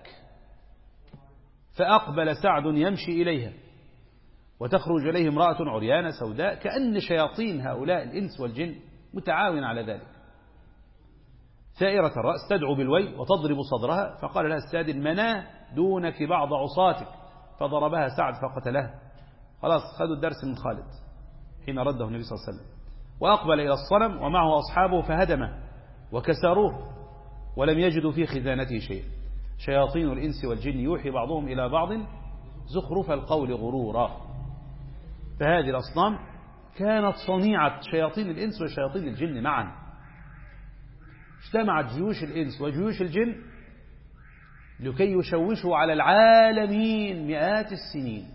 فأقبل سعد يمشي إليها، وتخرج إليه امرأة عريانة سوداء كأن شياطين هؤلاء الإنس والجن متعاون على ذلك، ثائرة الرأس تدعو بالويل وتضرب صدرها. فقال لها السادن مناه دونك بعض عصاتك، فضربها سعد فقتلها. خلاص خذوا الدرس من خالد حين رده النبي صلى الله عليه وسلم. وأقبل إلى الصنم ومعه أصحابه فهدمه وكسروه ولم يجدوا في خزانته شيء. شياطين الإنس والجن يوحي بعضهم إلى بعض زخرف القول غرورا. فهذه الأصنام كانت صنيعة شياطين الإنس وشياطين الجن معا. اجتمعت جيوش الإنس وجيوش الجن لكي يشوشوا على العالمين مئات السنين،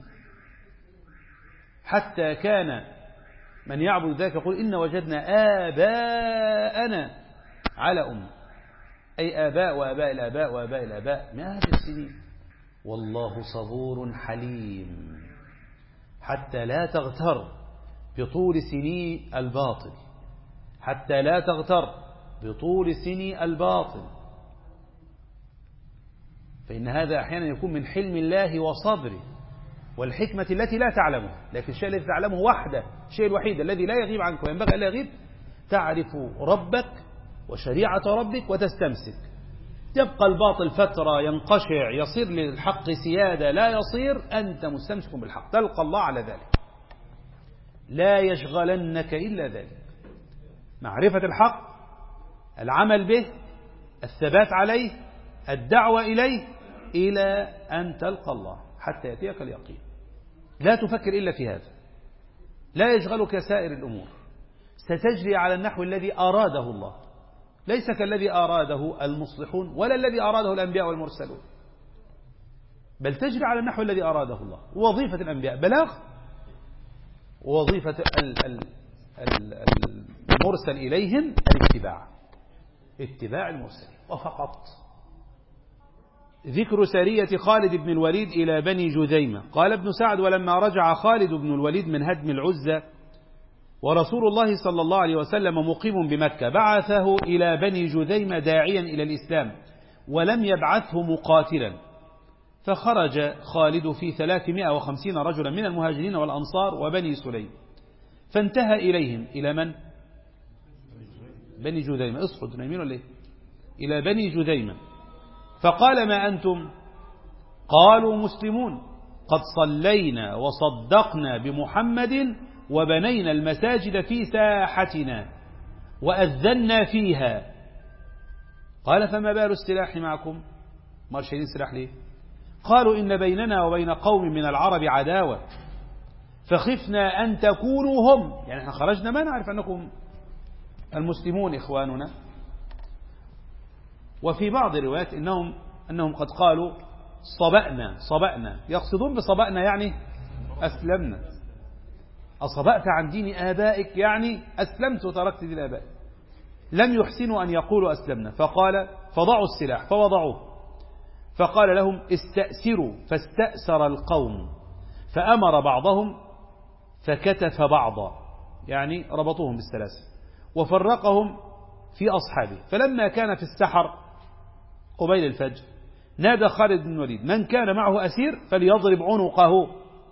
حتى كان من يعبد ذلك يقول إن وجدنا آباءنا على أم، أي آباء وآباء الآباء وآباء الآباء مئات السنين. والله صبور حليم، حتى لا تغتر بطول سنين الباطل، حتى لا تغتر بطول سني الباطل، فإن هذا أحيانا يكون من حلم الله وصبره والحكمة التي لا تعلمها، لكن الشيء الذي تعلمه وحده، الشيء الوحيد الذي لا يغيب عنك وينبغي أن لا يغيب، تعرف ربك وشريعة ربك وتستمسك. يبقى الباطل فترة ينقشع يصير للحق سيادة لا يصير، أنت مستمسك بالحق تلقى الله على ذلك. لا يشغلنك إلا ذلك، معرفة الحق، العمل به، الثبات عليه، الدعوة إليه إلى أن تلقى الله حتى يأتيك اليقين. لا تفكر إلا في هذا، لا يشغلك سائر الأمور، ستجري على النحو الذي أراده الله، ليس كالذي أراده المصلحون ولا الذي أراده الأنبياء والمرسلون، بل تجري على النحو الذي أراده الله. وظيفة الأنبياء بلاغ، ووظيفة المرسل إليهم الاتباع، اتباع المرسل وفقط. ذكر سرية خالد بن الوليد إلى بني جذيمة. قال ابن سعد: ولما رجع خالد بن الوليد من هدم العزة ورسول الله صلى الله عليه وسلم مقيم بمكة، بعثه إلى بني جذيمة داعيا إلى الإسلام، ولم يبعثه مقاتلا، فخرج خالد في ثلاثمائة وخمسين رجلا من المهاجرين والأنصار وبني سليم، فانتهى إليهم. إلى من؟ بني جذيمة. اصحوا تنايمين ولا ايه؟ إلى بني جذيمة، فقال: ما أنتم؟ قالوا: مسلمون، قد صلينا وصدقنا بمحمد وبنينا المساجد في ساحتنا وأذنا فيها. قال: فما بال السلاح معكم؟ ما شايلين سلاح ليه؟ قالوا: إن بيننا وبين قوم من العرب عداوة، فخفنا أن تكونوا هم، يعني احنا خرجنا ما نعرف أنكم المسلمون إخواننا. وفي بعض الروايات إنهم, أنهم قد قالوا: صبأنا صبأنا، يقصدون بصبأنا يعني أسلمنا. أصبأت عن دين آبائك يعني أسلمت وتركت دين آبائك. لم يحسنوا أن يقولوا أسلمنا، فقال: فضعوا السلاح، فوضعوه، فقال لهم: استأسروا، فاستأسر القوم، فأمر بعضهم فكتف بعضا، يعني ربطوهم بالسلاسل، وفرقهم في أصحابه. فلما كان في السحر قبيل الفجر نادى خالد بن الوليد: من كان معه أسير فليضرب عنقه.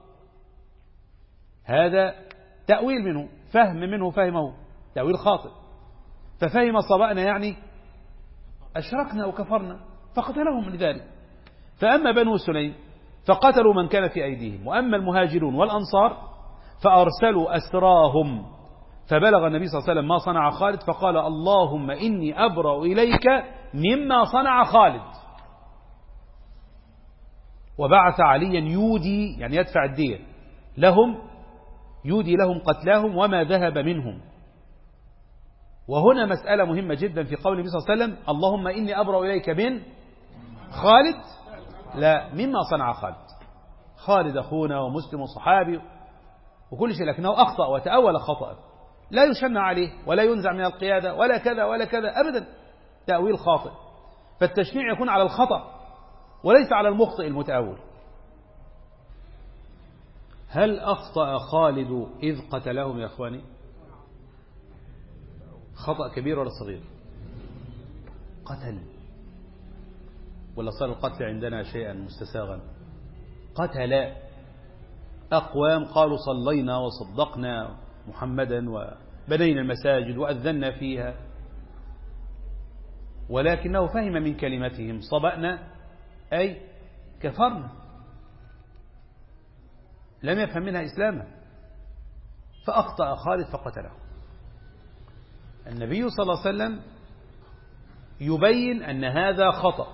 هذا تأويل منه، فهم منه فهمه تأويل خاطئ، ففهم صبأنا يعني أشركنا وكفرنا، فقتلهم لذلك. فأما بنو سليم فقتلوا من كان في أيديهم، وأما المهاجرون والأنصار فأرسلوا أسراهم. فبلغ النبي صلى الله عليه وسلم ما صنع خالد، فقال: اللهم إني أبرأ إليك مما صنع خالد. وبعث عليا يودي، يعني يدفع الدية لهم، يودي لهم قتلاهم وما ذهب منهم. وهنا مسألة مهمة جدا في قول النبي صلى الله عليه وسلم: اللهم إني أبرأ إليك من خالد، لا مما صنع خالد. خالد أخونا ومسلم وصحابي وكل شيء، لكنه أخطأ وتأول خطأ، لا يشنع عليه ولا ينزع من القيادة ولا كذا ولا كذا أبدا، تأويل خاطئ. فالتشنيع يكون على الخطأ وليس على المخطئ المتأول. هل أخطأ خالد إذ قتلهم يا أخواني؟ خطأ كبير ولا صغير؟ قتل، ولا صار القتل عندنا شيئا مستساغا؟ قتل أقوام قالوا: صلينا وصدقنا محمدا وبنينا المساجد وأذنا فيها، ولكنه فهم من كلمتهم صبأنا أي كفرنا، لم يفهم منها إسلاما، فأخطأ خالد فقتله. النبي صلى الله عليه وسلم يبين أن هذا خطأ،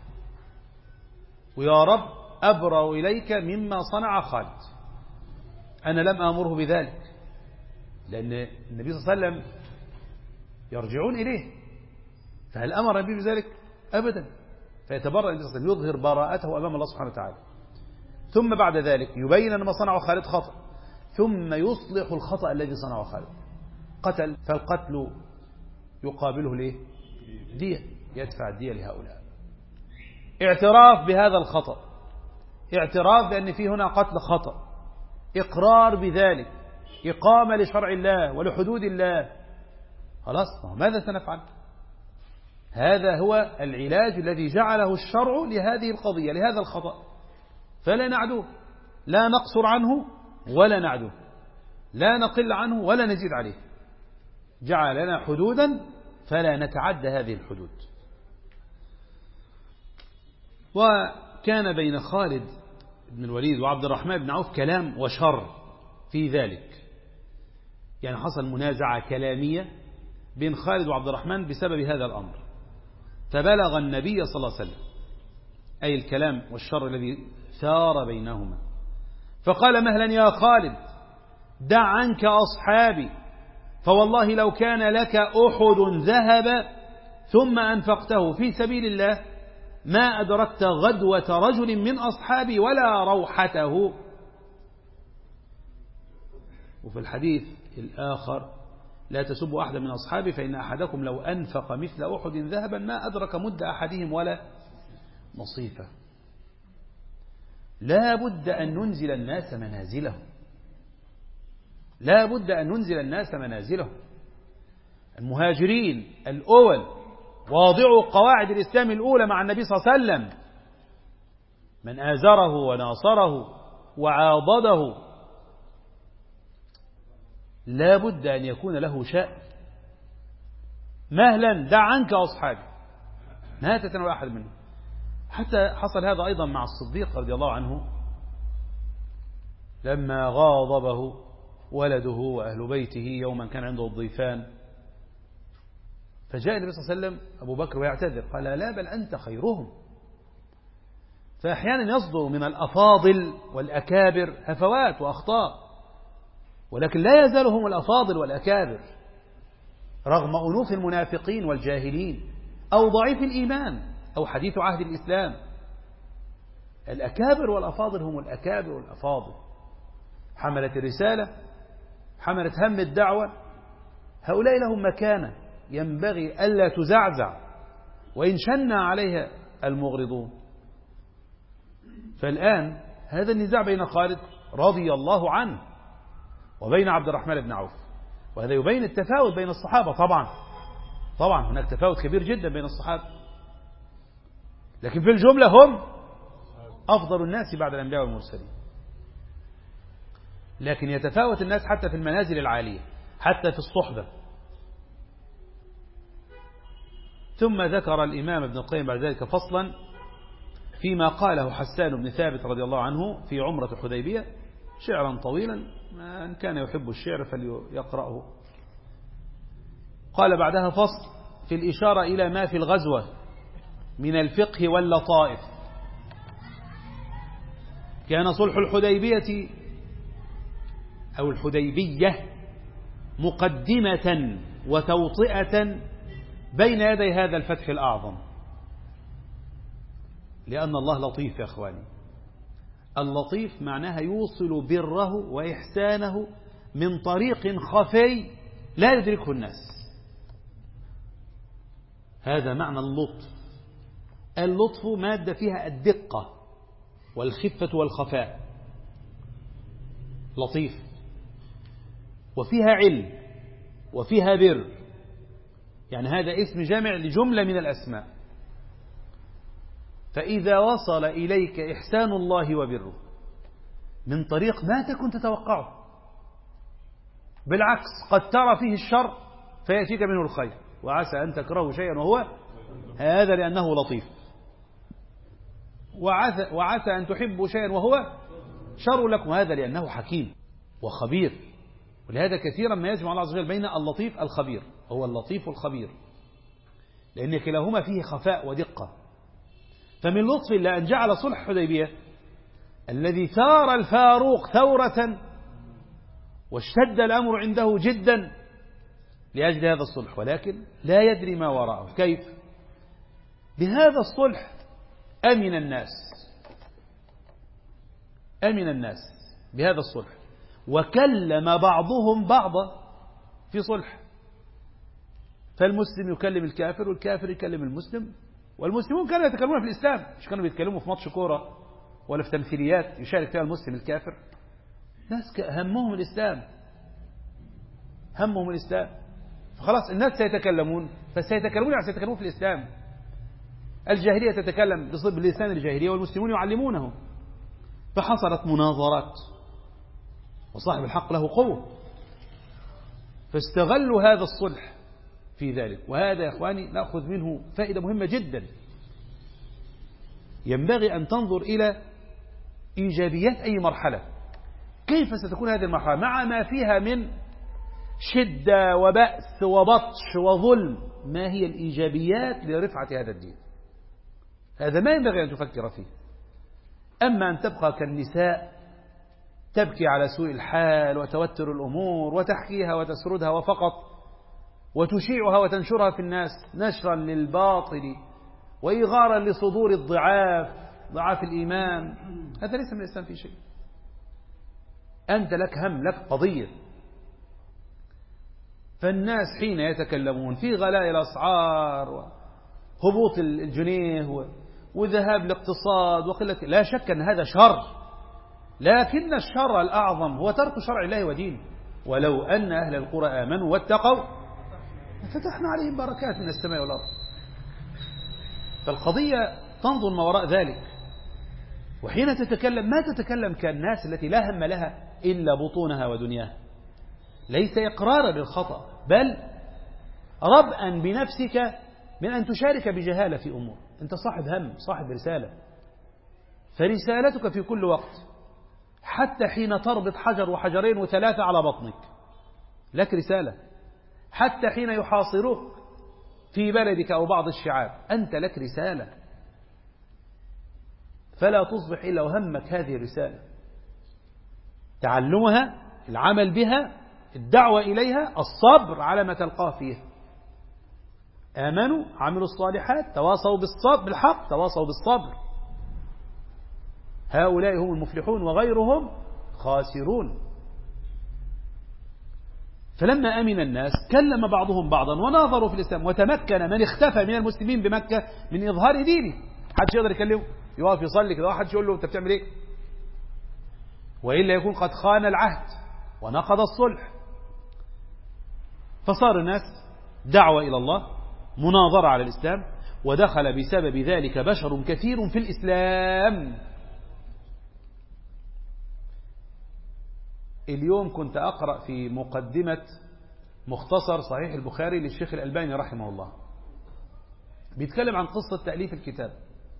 ويا رب أبرأ إليك مما صنع خالد، أنا لم آمره بذلك، لأن النبي صلى الله عليه وسلم يرجعون إليه، فهل أمر النبي بذلك؟ أبدا. فيتبرأ النبي صلى الله عليه وسلم، يظهر براءته أمام الله سبحانه وتعالى، ثم بعد ذلك يبين أن ما صنعه خالد خطأ، ثم يصلح الخطأ الذي صنعه خالد. قتل، فالقتل يقابله ليه؟ دية، يدفع الدية لهؤلاء. اعتراف بهذا الخطأ، اعتراف بأن فيه هنا قتل خطأ، إقرار بذلك، إقامة لشرع الله ولحدود الله. خلاص، ماذا سنفعل؟ هذا هو العلاج الذي جعله الشرع لهذه القضية، لهذا الخطأ، فلا نعدوه، لا نقصر عنه ولا نعدوه، لا نقل عنه ولا نزيد عليه، جعل لنا حدودا فلا نتعدى هذه الحدود. وكان بين خالد بن الوليد وعبد الرحمن بن عوف كلام وشر في ذلك، يعني حصل منازعة كلامية بين خالد وعبد الرحمن بسبب هذا الأمر، فبلغ النبي صلى الله عليه وسلم، أي الكلام والشر الذي ثار بينهما، فقال: مهلا يا خالد، دع عنك أصحابي، فوالله لو كان لك أحد ذهب ثم أنفقته في سبيل الله ما أدركت غدوة رجل من أصحابي ولا روحته. وفي الحديث الآخر: لا تسبوا أحدا من أصحابي فإن أحدكم لو أنفق مثل أحد ذهبا ما أدرك مد أحدهم ولا نصيفه. لا بد أن ننزل الناس منازلهم، لا بد أن ننزل الناس منازلهم. المهاجرين الأول واضعوا قواعد الإسلام الأولى مع النبي صلى الله عليه وسلم، من آزره وناصره وعاضده لا بد أن يكون له شأن. مهلا دع عنك أصحابي، ما تتنوى أحد منهم. حتى حصل هذا أيضا مع الصديق رضي الله عنه لما غاضبه ولده وأهل بيته يوما كان عنده الضيفان، فجاء النبي صلى الله عليه وسلم أبو بكر ويعتذر، قال: لا بل أنت خيرهم. فأحيانا يصدر من الأفاضل والأكابر هفوات وأخطاء، ولكن لا يزال هم الأفاضل والأكابر رغم أنوف المنافقين والجاهلين أو ضعيف الإيمان أو حديث عهد الإسلام. الأكابر والأفاضل هم الأكابر والأفاضل، حملت الرسالة، حملت هم الدعوة، هؤلاء لهم مكانة ينبغي ألا تزعزع وإن شن عليها المغرضون. فالآن هذا النزاع بين خالد رضي الله عنه وبين عبد الرحمن بن عوف، وهذا يبين التفاوت بين الصحابة. طبعا طبعا هناك تفاوت كبير جدا بين الصحابة، لكن في الجملة هم أفضل الناس بعد الأنبياء والمرسلين. لكن يتفاوت الناس حتى في المنازل العالية، حتى في الصحبة. ثم ذكر الإمام ابن القيم بعد ذلك فصلا فيما قاله حسان بن ثابت رضي الله عنه في عمرة حديبية، شعرا طويلا، من كان يحب الشعر فليقرأه. قال بعدها فصل في الإشارة إلى ما في الغزوة من الفقه واللطائف. كان صلح الحديبية أو الحديبية مقدمة وتوطئة بين يدي هذا الفتح الأعظم، لأن الله لطيف يا أخواني. اللطيف معناها يوصل بره وإحسانه من طريق خفي لا يدركه الناس، هذا معنى اللطف. اللطف مادة فيها الدقة والخفة والخفاء، لطيف، وفيها علم وفيها بر، يعني هذا اسم جامع لجملة من الأسماء. فإذا وصل إليك إحسان الله وبره من طريق ما تكن تتوقعه، بالعكس قد ترى فيه الشر فيأتيك منه الخير، وعسى أن تكرهوا شيئا وهو هذا لأنه لطيف، وعسى, وعسى أن تحبوا شيئا وهو شر لكم، هذا لأنه حكيم وخبير. ولهذا كثيرا ما يجمع الله عز وجل بين اللطيف الخبير، هو اللطيف الخبير، لأن كلاهما فيه خفاء ودقة. فمن لطف الله أن جعل صلح حديبية الذي ثار الفاروق ثورة واشتد الأمر عنده جدا لأجل هذا الصلح، ولكن لا يدري ما وراءه. كيف؟ بهذا الصلح أمن الناس، أمن الناس بهذا الصلح، وكلم بعضهم بعضا في صلح، فالمسلم يكلم الكافر والكافر يكلم المسلم، والمسلمون كانوا يتكلمون في الإسلام، مش كانوا بيتكلموا في ماتش كورة ولا في تمثيليات يشارك فيها المسلم الكافر. ناس همهم الإسلام، همهم الإسلام. خلاص الناس سيتكلمون، فسيتكلمون يعني سيتكلمون في الإسلام. الجاهلية تتكلم بلسان الجاهلية والمسلمون يعلمونه، فحصلت مناظرات، وصاحب الحق له قوة، فاستغلوا هذا الصلح في ذلك. وهذا يا إخواني نأخذ منه فائدة مهمة جدا. ينبغي أن تنظر إلى إيجابيات أي مرحلة، كيف ستكون هذه المرحلة مع ما فيها من شدة وبأس وبطش وظلم، ما هي الإيجابيات لرفعة هذا الدين؟ هذا ما ينبغي أن تفكر فيه. أما أن تبقى كالنساء تبكي على سوء الحال وتوتر الأمور وتحكيها وتسردها وفقط، وتشيعها وتنشرها في الناس نشرا للباطل وإغارا لصدور الضعاف، ضعاف الإيمان، هذا ليس من الإسلام في شيء. أنت لك هم، لك قضية. فالناس حين يتكلمون في غلاء الأسعار وهبوط الجنيه وذهاب الاقتصاد وقلة، لا شك أن هذا شر، لكن الشر الأعظم هو ترك شرع الله ودينه. ولو أن أهل القرى آمنوا واتقوا فتحنا عليهم بركات من السماء والأرض. فالقضية تنظر ما وراء ذلك. وحين تتكلم ما تتكلم كالناس التي لا هم لها إلا بطونها ودنياها، ليس إقرارا بالخطأ، بل ربأا بنفسك من أن تشارك بجهالة في أمور. أنت صاحب هم، صاحب رسالة، فرسالتك في كل وقت، حتى حين تربط حجر وحجرين وثلاثة على بطنك لك رسالة، حتى حين يحاصروك في بلدك أو بعض الشعاب أنت لك رسالة. فلا تصبح إلا وهمك هذه الرسالة، تعلمها، العمل بها، الدعوة إليها، الصبر على ما تلقاه فيها. آمنوا عملوا الصالحات تواصوا بالصبر بالحق تواصوا بالصبر، هؤلاء هم المفلحون وغيرهم خاسرون. فلما أمن الناس كلم بعضهم بعضا وناظروا في الإسلام، وتمكن من اختفى من المسلمين بمكة من إظهار دينه. حدش يقدر يكلمه، يقف يصلي كده واحد يقول له أنت بتعمل إيه؟ وإلا يكون قد خان العهد ونقض الصلح. فصار الناس دعوة إلى الله، مناظرة على الإسلام، ودخل بسبب ذلك بشر كثير في الإسلام. اليوم كنت أقرأ في مقدمة مختصر صحيح البخاري للشيخ الألباني رحمه الله، بيتكلم عن قصة تأليف الكتاب،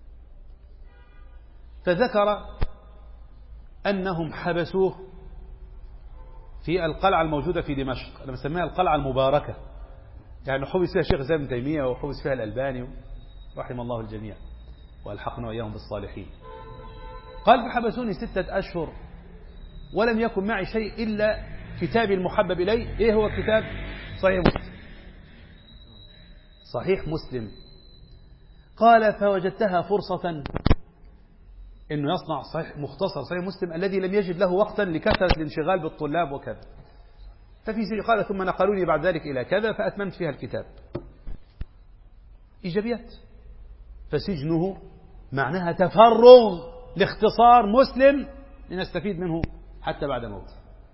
فذكر أنهم حبسوه في القلعة الموجودة في دمشق، أنا بسميها القلعة المباركة، يعني حبس فيها شيخ زي ابن تيمية وحبس فيها الألباني رحم الله الجميع والحقنا وإياهم بالصالحين. قال فحبسوني ستة أشهر ولم يكن معي شيء إلا كتابي المحبب إلي. إيه هو الكتاب؟ صحيح مسلم. صحيح مسلم. قال فوجدتها فرصة إنه يصنع صحيح مختصر صحيح مسلم الذي لم يجد له وقتا لكثرة الانشغال بالطلاب وكذا. ففي سجن قال ثم نقلوني بعد ذلك إلى كذا فأتممت فيها الكتاب. إيجابيات. فسجنه معناها تفرغ لاختصار مسلم لنستفيد منه حتى بعد موته.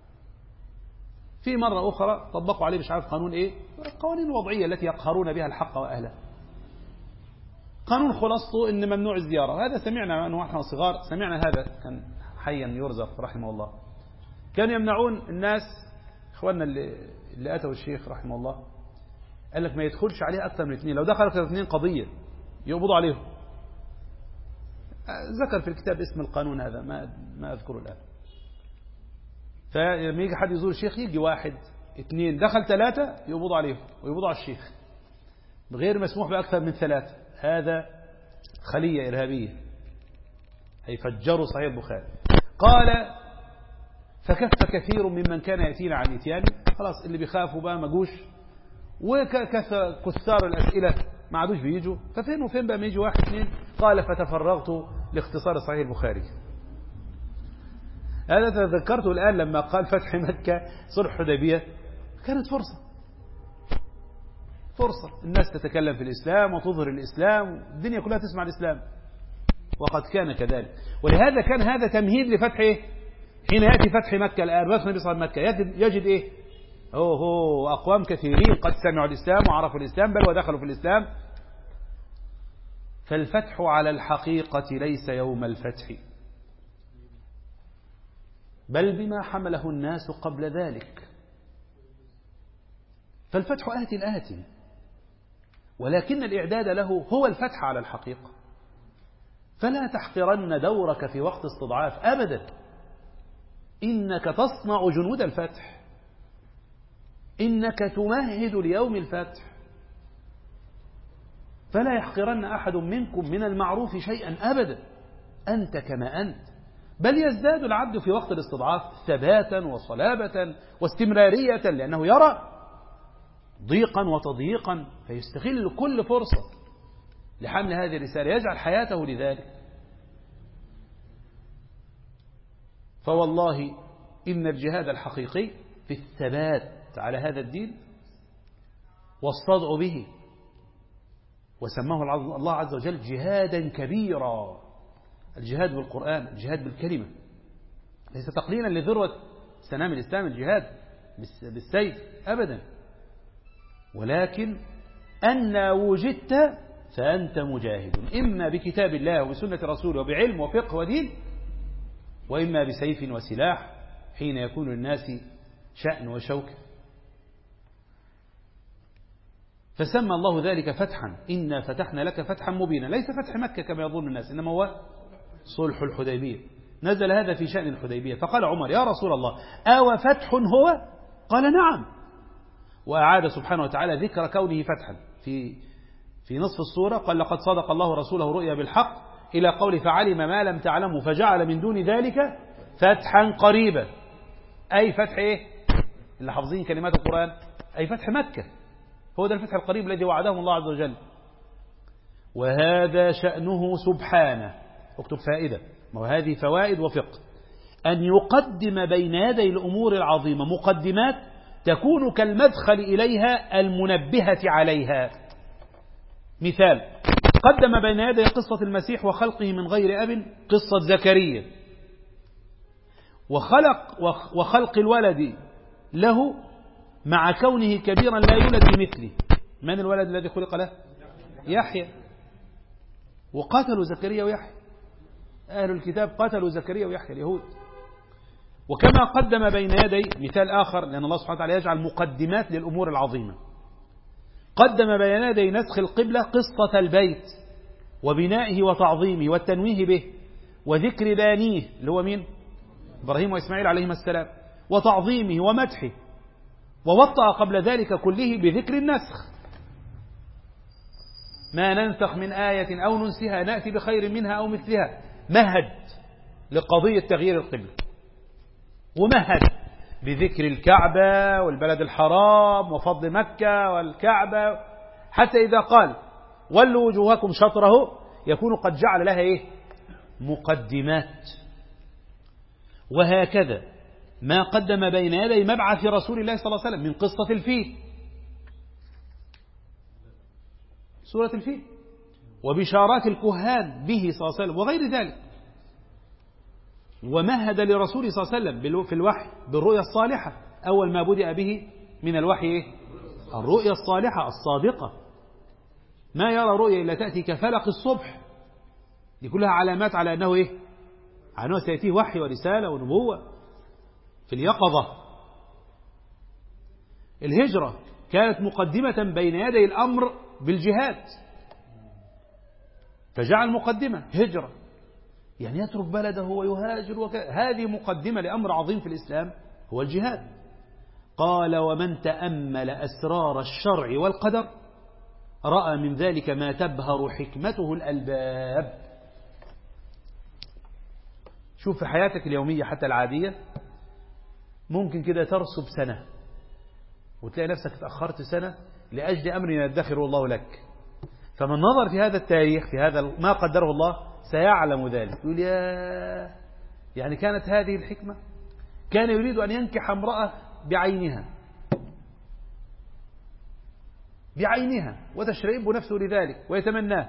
في مرة أخرى طبقوا عليه مش عارف قانون إيه، القوانين الوضعية التي يقهرون بها الحق وأهله. قانون خلاصته إن ممنوع الزيارة، هذا سمعنا أنه نحن صغار سمعنا هذا، كان حيا يرزق رحمه الله. كانوا يمنعون الناس إخواننا اللي, اللي أتوا الشيخ رحمه الله، قال لك ما يدخلش عليه أكثر من اثنين، لو دخل أكثر من اثنين قضية يقبضوا عليهم. ذكر في الكتاب اسم القانون هذا ما ما أذكره الآن. فلما يجي حد يزور الشيخ يجي واحد اثنين دخل ثلاثة يقبضوا عليهم ويقبضوا على الشيخ، غير مسموح بأكثر من ثلاثة. هذا خلية إرهابية هيفجروا صحيح البخاري. قال فكف كثير ممن كان يأتينا عن إتياني، خلاص اللي بيخافوا بقى ما جوش، وكثار الأسئلة ما عادوش بيجوا، ففين وفين بقى ما يجي واحد اثنين. قال فتفرغت لاختصار صحيح البخاري. هذا تذكرته الآن لما قال فتح مكة صلح حديبية، كانت فرصة فرصة الناس تتكلم في الإسلام وتظهر الإسلام، الدنيا كلها تسمع الإسلام، وقد كان كذلك. ولهذا كان هذا تمهيد لفتح إيه؟ حين يأتي فتح مكة الآن ويدخل النبي صلى الله عليه وسلم مكة يجد, يجد إيه؟ أوه أقوام كثيرين قد سمعوا الإسلام وعرفوا الإسلام بل ودخلوا في الإسلام. فالفتح على الحقيقة ليس يوم الفتح، بل بما حمله الناس قبل ذلك. فالفتح آت آت، ولكن الإعداد له هو الفتح على الحقيقة. فلا تحقرن دورك في وقت استضعاف أبدا، إنك تصنع جنود الفتح، إنك تمهد ليوم الفتح. فلا يحقرن أحد منكم من المعروف شيئا أبدا، أنت كما أنت، بل يزداد العبد في وقت الاستضعاف ثباتا وصلابة واستمرارية، لأنه يرى ضيقا وتضييقا فيستغل كل فرصة لحمل هذه الرسالة، يجعل حياته لذلك. فوالله إن الجهاد الحقيقي في الثبات على هذا الدين والصدع به، وسماه الله عز وجل جهادا كبيرا. الجهاد بالقرآن، الجهاد بالكلمة، ليس تقليلا لذروة سنام الإسلام الجهاد بالسيف أبدا، ولكن أن وجدت فأنت مجاهد، إما بكتاب الله وبسنة رسوله وبعلم وفقه ودين، وإما بسيف وسلاح حين يكون للناس شأن وشوك. فسمى الله ذلك فتحا، إنا فتحنا لك فتحا مبينا، ليس فتح مكة كما يظن الناس، إنما هو صلح الحديبية. نزل هذا في شأن الحديبية، فقال عمر يا رسول الله أو فتح هو؟ قال نعم. وأعاد سبحانه وتعالى ذكر كونه فتحا في في نصف السورة، قال لقد صدق الله رسوله رؤيا بالحق، إلى قول فعلم ما لم تعلموا فجعل من دون ذلك فتحا قريبا. أي فتح إيه؟ اللي حافظين كلمات القرآن، أي فتح مكة، هو ده الفتح القريب الذي وعدهم الله عز وجل. وهذا شأنه سبحانه. اكتب فائدة، وهذه فوائد وفقه، أن يقدم بين يدي الأمور العظيمة مقدمات تكون كالمدخل إليها المنبهة عليها. مثال، قدم بين يدي قصة المسيح وخلقه من غير أب قصة زكريا، وخلق وخلق الولد له مع كونه كبيرا لا يولد بمثله. من الولد الذي خلق له؟ يحيى. وقتلوا زكريا ويحيى، أهل الكتاب قتلوا زكريا ويحيى اليهود. وكما قدم بين يدي مثال آخر، لأن الله سبحانه وتعالى يجعل مقدمات للأمور العظيمة، قدم بين يدي نسخ القبلة قصة البيت وبنائه وتعظيمه والتنويه به وذكر بانيه اللي هو مين؟ إبراهيم وإسماعيل عليهما السلام، وتعظيمه ومدحه، ووطأ قبل ذلك كله بذكر النسخ، ما ننسخ من آية أو ننسها نأتي بخير منها أو مثلها. مهد لقضية تغيير القبلة، ومهد بذكر الكعبة والبلد الحرام وفضل مكة والكعبة، حتى إذا قال ولوا وجوهكم شطره يكون قد جعل لها إيه؟ مقدمات. وهكذا ما قدم بين يدي مبعث رسول الله صلى الله عليه وسلم من قصة الفيل، سورة الفيل، وبشارات الكهان به صلى الله عليه وسلم وغير ذلك. ومهد لرسول صلى الله عليه وسلم في الوحي بالرؤيا الصالحة، أول ما بدأ به من الوحي إيه؟ الرؤيا الصالحة الصادقة. ما يرى رؤيا إلا تأتي كفلق الصبح، دي كلها علامات على أنه إيه؟ على أنه سيأتيه وحي ورسالة ونبوة في اليقظة. الهجرة كانت مقدمة بين يدي الأمر بالجهاد، فجعل مقدمة هجرة، يعني يترك بلده ويهاجر وك... هذه مقدمة لأمر عظيم في الإسلام هو الجهاد. قال ومن تأمل أسرار الشرع والقدر رأى من ذلك ما تبهر حكمته الألباب. شوف في حياتك اليومية حتى العادية، ممكن كده ترسب سنة وتلاقي نفسك تأخرت سنة لأجل أمر يدخره الله لك. فمن نظر في هذا التاريخ في هذا ما قدره الله سيعلم ذلك، يقول يا يعني كانت هذه الحكمة. كان يريد أن ينكح امرأة بعينها بعينها وتشرئب نفسه لذلك ويتمناه،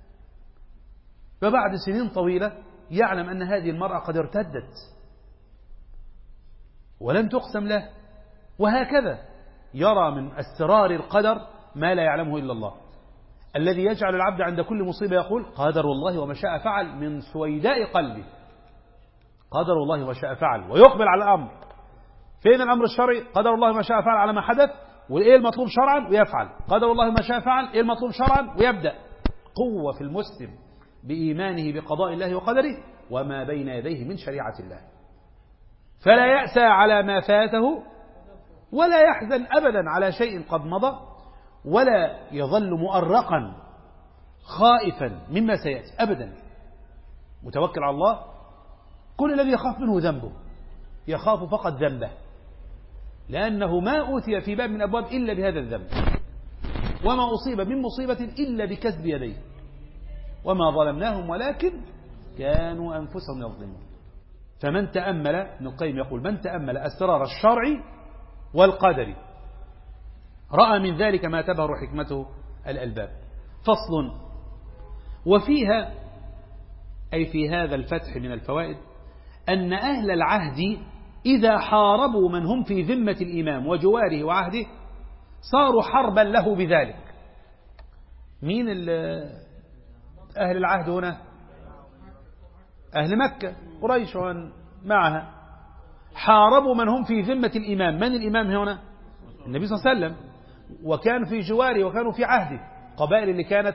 فبعد سنين طويلة يعلم أن هذه المرأة قد ارتدت ولم تقسم له، وهكذا يرى من أسرار القدر ما لا يعلمه إلا الله، الذي يجعل العبد عند كل مصيبة يقول قدر الله وما شاء فعل من سويداء قلبه. قدر الله وما شاء فعل، ويقبل على الأمر. فين الأمر الشرعي؟ قدر الله ما شاء فعل على ما حدث، وإيه المطلوب شرعا ويفعل. قدر الله ما شاء فعل، إيه المطلوب شرعا ويبدأ. قوة في المسلم بإيمانه بقضاء الله وقدره وما بين يديه من شريعة الله، فلا يأسى على ما فاته ولا يحزن أبدا على شيء قد مضى، ولا يظل مؤرقا خائفا مما سيأتي أبدا. متوكل على الله. كل الذي يخاف منه ذنبه، يخاف فقط ذنبه، لأنه ما أوتي في باب من أبواب إلا بهذا الذنب، وما أصيب من مصيبة إلا بكسب يديه، وما ظلمناهم ولكن كانوا أنفسهم يظلمون. فمن تأمل، ابن القيم يقول من تأمل أسرار الشرع والقدر رأى من ذلك ما تبهر حكمته الألباب. فصل. وفيها أي في هذا الفتح من الفوائد أن أهل العهد إذا حاربوا من هم في ذمة الإمام وجواره وعهده صاروا حربا له بذلك. مين أهل العهد هنا؟ أهل مكة، قريش ومن معها. حاربوا من هم في ذمة الإمام. من الإمام هنا؟ النبي صلى الله عليه وسلم، وكان في جواره وكانوا في عهده. قبائل اللي كانت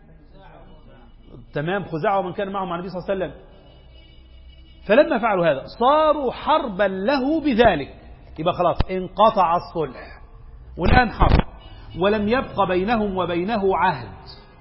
تمام خزاعة ومن كان معهم مع النبي صلى الله عليه وسلم. فلما فعلوا هذا صاروا حربا له بذلك. يبقى خلاص انقطع الصلح والآن حرب، ولم يبق بينهم وبينه عهد،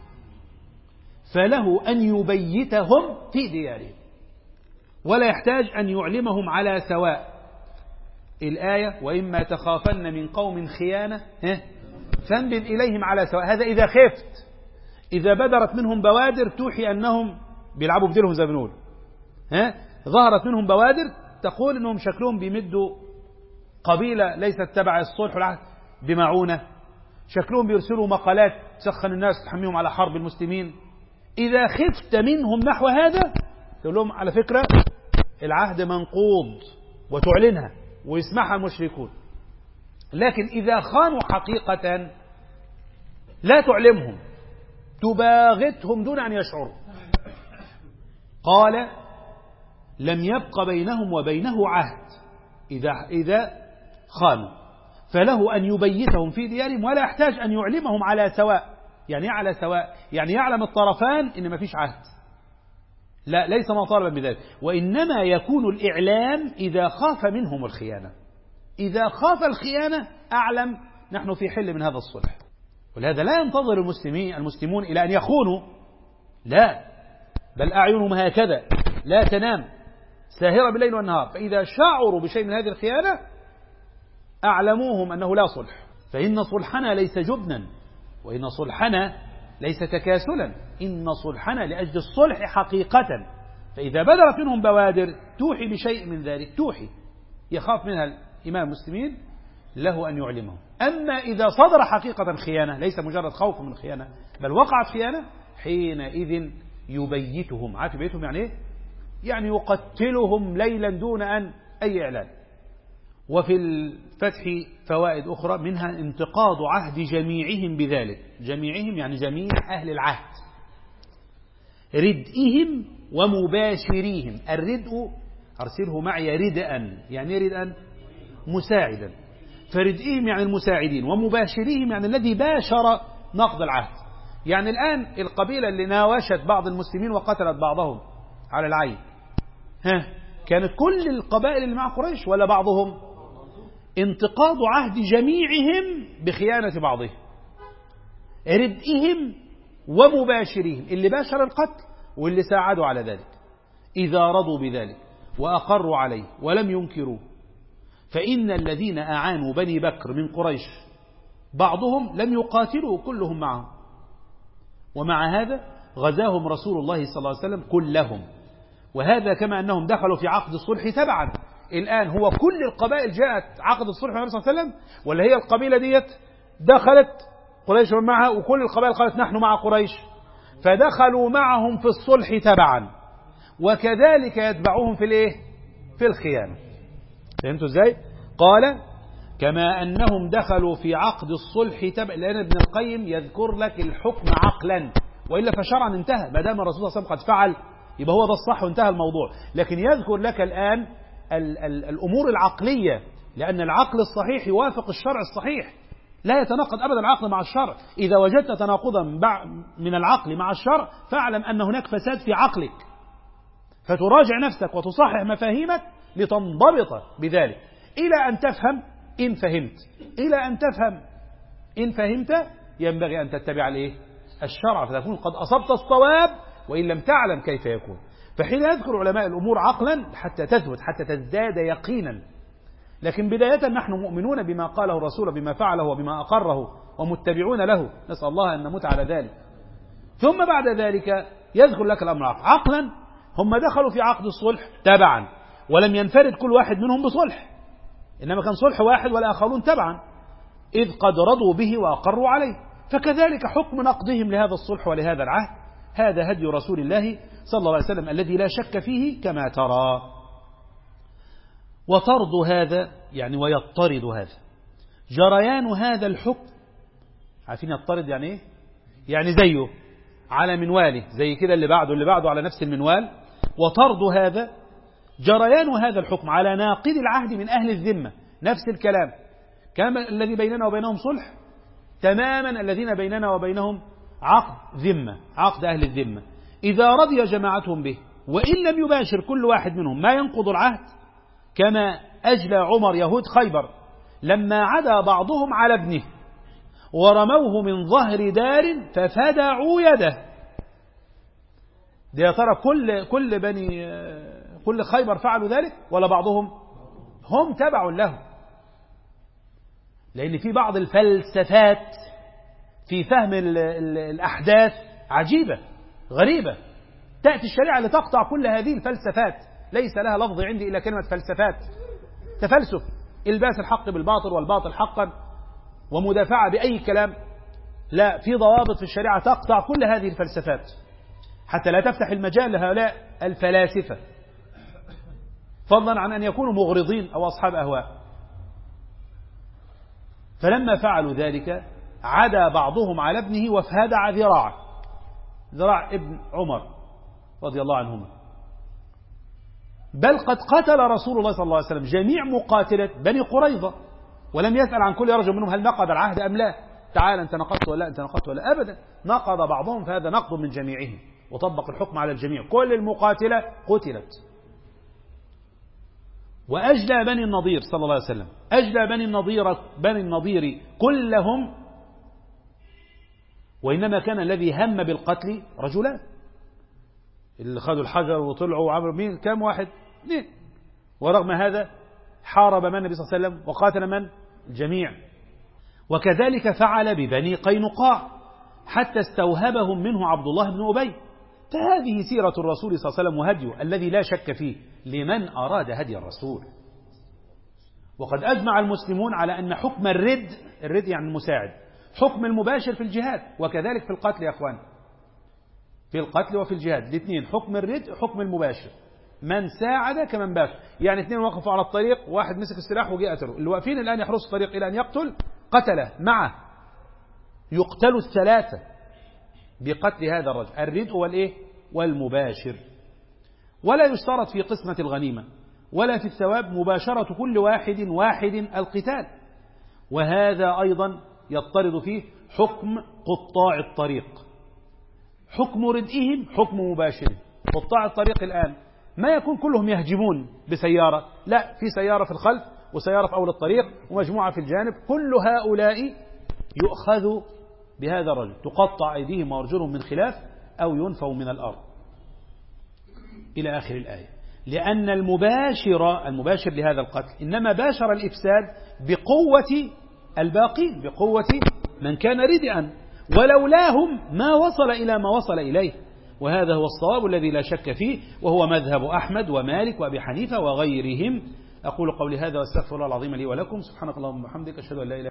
فله أن يبيتهم في ديارهم ولا يحتاج أن يعلمهم على سواء. الآية وإما تخافن من قوم خيانة فانبذ إليهم على سواء. هذا إذا خفت. إذا بدرت منهم بوادر توحي أنهم بيلعبوا بديلهم زي ما بنقول، ها ظهرت منهم بوادر تقول أنهم شكلهم بيمدوا قبيلة ليست تبع الصلح والعهد بمعونة، شكلهم بيرسلوا مقالات تسخن الناس تحميهم على حرب المسلمين. إذا خفت منهم نحو هذا تقول لهم على فكرة العهد منقوض وتعلنها ويسمعها المشركون. لكن إذا خانوا حقيقة لا تعلمهم، تباغتهم دون أن يشعروا. قال لم يبق بينهم وبينه عهد إذا, إذا خانوا، فله أن يبيتهم في ديارهم ولا يحتاج أن يعلمهم على سواء. يعني على سواء يعني يعلم الطرفان إن ما فيش عهد، لا ليس مطالبا بذلك، وإنما يكون الإعلام إذا خاف منهم الخيانة. إذا خاف الخيانة أعلم نحن في حل من هذا الصلح. ولهذا لا ينتظر المسلمين المسلمون إلى أن يخونوا، لا، بل أعينهم هكذا لا تنام ساهرة بالليل والنهار. فإذا شعروا بشيء من هذه الخيانة أعلموهم أنه لا صلح، فإن صلحنا ليس جبنا، وإن صلحنا ليس تكاسلا، إن صلحنا لأجل الصلح حقيقة. فإذا بدرت منهم بوادر توحي بشيء من ذلك، توحي يخاف منها الإمام المسلمين له أن يعلمهم. أما إذا صدر حقيقة خيانة ليس مجرد خوف من خيانة بل وقعت خيانة، حينئذ يبيتهم. عارف يبيتهم يعني إيه؟ يعني يقتلهم ليلا دون أن أي إعلان. وفي الفتح فوائد أخرى، منها انتقاض عهد جميعهم بذلك. جميعهم يعني جميع أهل العهد، ردئهم ومباشريهم. الردء أرسله معي ردءا، يعني ردءا مساعدا، فردئهم يعني المساعدين، ومباشريهم يعني الذي باشر نقض العهد. يعني الآن القبيلة اللي ناوشت بعض المسلمين وقتلت بعضهم على العين، ها كانت كل القبائل اللي مع قريش ولا بعضهم؟ انتقاض عهد جميعهم بخيانة بعضهم. ردئهم ومباشريهم اللي باشر القتل واللي ساعدوا على ذلك، إذا رضوا بذلك وأقروا عليه ولم ينكروه. فإن الذين أعانوا بني بكر من قريش بعضهم لم يقاتلوا كلهم معهم، ومع هذا غزاهم رسول الله صلى الله عليه وسلم كلهم. وهذا كما أنهم دخلوا في عقد الصلح تبعا. الآن هو كل القبائل جاءت عقد الصلح مع النبي صلى الله عليه وسلم، ولا هي القبيلة ديت دخلت قريش معها وكل القبائل قالت نحن مع قريش، فدخلوا معهم في الصلح تبعا، وكذلك يتبعوهم في الايه؟ في الخيانة. فهمتوا ازاي؟ قال كما أنهم دخلوا في عقد الصلح تبع، لأن ابن القيم يذكر لك الحكم عقلا، وإلا فشرعا انتهى، ما دام الرسول صلى الله عليه وسلم قد فعل يبقى هو ده الصح وانتهى الموضوع. لكن يذكر لك الآن ال ال الأمور العقلية، لأن العقل الصحيح يوافق الشرع الصحيح، لا يتناقض أبدا العقل مع الشرع. إذا وجدت تناقضا من العقل مع الشرع فاعلم أن هناك فساد في عقلك، فتراجع نفسك وتصحح مفاهيمك لتنضبط بذلك إلى أن تفهم إن فهمت إلى أن تفهم إن فهمت ينبغي أن تتبع الإيه؟ الشرع، فتكون قد أصبت الصواب وإن لم تعلم كيف يكون. فحين يذكر علماء الأمور عقلا حتى تثبت، حتى تزداد يقينا. لكن بداية نحن مؤمنون بما قاله الرسول، بما فعله وبما أقره ومتبعون له، نسأل الله أن نموت على ذلك. ثم بعد ذلك يذكر لك الأمر عقلا. هم دخلوا في عقد الصلح تبعا، ولم ينفرد كل واحد منهم بصلح، إنما كان صلح واحد والآخرون تبعا، إذ قد رضوا به وأقروا عليه. فكذلك حكم نقضهم لهذا الصلح ولهذا العهد، هذا هدي رسول الله صلى الله عليه وسلم الذي لا شك فيه كما ترى. وطرد هذا يعني ويطرد هذا، جريان هذا الحكم، عارفين يطرد يعني ايه؟ يعني زيه على منواله، زي كده اللي بعده اللي بعده على نفس المنوال. وطرد هذا جريان هذا الحكم على ناقض العهد من أهل الذمة، نفس الكلام، كما الذي بيننا وبينهم صلح تماما الذين بيننا وبينهم عقد ذمة، عقد أهل الذمة، إذا رضي جماعتهم به وإن لم يباشر كل واحد منهم ما ينقض العهد، كما أجلى عمر يهود خيبر لما عدا بعضهم على ابنه ورموه من ظهر دار ففدعوا يده. ده يا ترى كل كل بني كل خيبر فعلوا ذلك ولا بعضهم؟ هم تبعوا له، لأن في بعض الفلسفات في فهم ال ال الأحداث عجيبة غريبة، تأتي الشريعة لتقطع كل هذه الفلسفات، ليس لها لفظ عندي إلا كلمة فلسفات، تفلسف، إلباس الحق بالباطل والباطل حقا ومدافعة بأي كلام. لا، في ضوابط في الشريعة تقطع كل هذه الفلسفات حتى لا تفتح المجال لهؤلاء الفلاسفة، فضلا عن أن يكونوا مغرضين أو أصحاب أهواء. فلما فعلوا ذلك عدا بعضهم على ابنه وفهدع ذراعه، ذراع ابن عمر رضي الله عنهما، بل قد قتل رسول الله صلى الله عليه وسلم جميع مقاتلة بني قريظة ولم يسأل عن كل رجل منهم هل نقض العهد أم لا، تعال أنت نقضت ولا أنت نقضت ولا، أبدا، نقض بعضهم فهذا نقض من جميعهم وطبق الحكم على الجميع، كل المقاتلة قتلت. وأجلى بني النضير صلى الله عليه وسلم، أجلى بني النضير بني النضير كلهم، وإنما كان الذي هم بالقتل رجلان اللي خذوا الحجر وطلعوا وعملوا مين، كم واحد؟ اثنين. ورغم هذا حارب من النبي صلى الله عليه وسلم وقاتل من؟ الجميع. وكذلك فعل ببني قينقاع حتى استوهبهم منه عبد الله بن أبي. فهذه سيرة الرسول صلى الله عليه وسلم وهديه الذي لا شك فيه لمن أراد هدي الرسول. وقد أجمع المسلمون على أن حكم الرد، الرد يعني المساعد، حكم المباشر في الجهاد وكذلك في القتل يا أخوان، في القتل وفي الجهاد الاثنين، حكم الرد حكم المباشر، من ساعد كمن باشر. يعني اثنين وقفوا على الطريق، واحد مسك السلاح وجاء قتله، اللي واقفين الآن يحرسوا الطريق إلى أن يقتل قتله معه، يقتل الثلاثة بقتل هذا الرجل. الرد هو الايه؟ والمباشر. ولا يشترط في قسمة الغنيمة ولا في الثواب مباشرة كل واحد واحد القتال، وهذا أيضا يضطرد فيه حكم قطاع الطريق، حكم ردئهم حكم مباشر. قطاع الطريق الآن ما يكون كلهم يهجمون بسيارة، لا، في سيارة في الخلف وسيارة في أول الطريق ومجموعة في الجانب، كل هؤلاء يؤخذ بهذا الرجل، تقطع أيديهم وأرجلهم من خلاف أو ينفوا من الأرض إلى آخر الآية. لأن المباشر المباشر لهذا القتل إنما باشر الإفساد بقوة الباقين، بقوة من كان ردئا، ولولاهم ما وصل إلى ما وصل إليه. وهذا هو الصواب الذي لا شك فيه، وهو مذهب أحمد ومالك وأبي حنيفة وغيرهم. أقول قولي هذا واستغفر الله العظيم لي ولكم. سبحانك اللهم وبحمدك، أشهد أن لا إله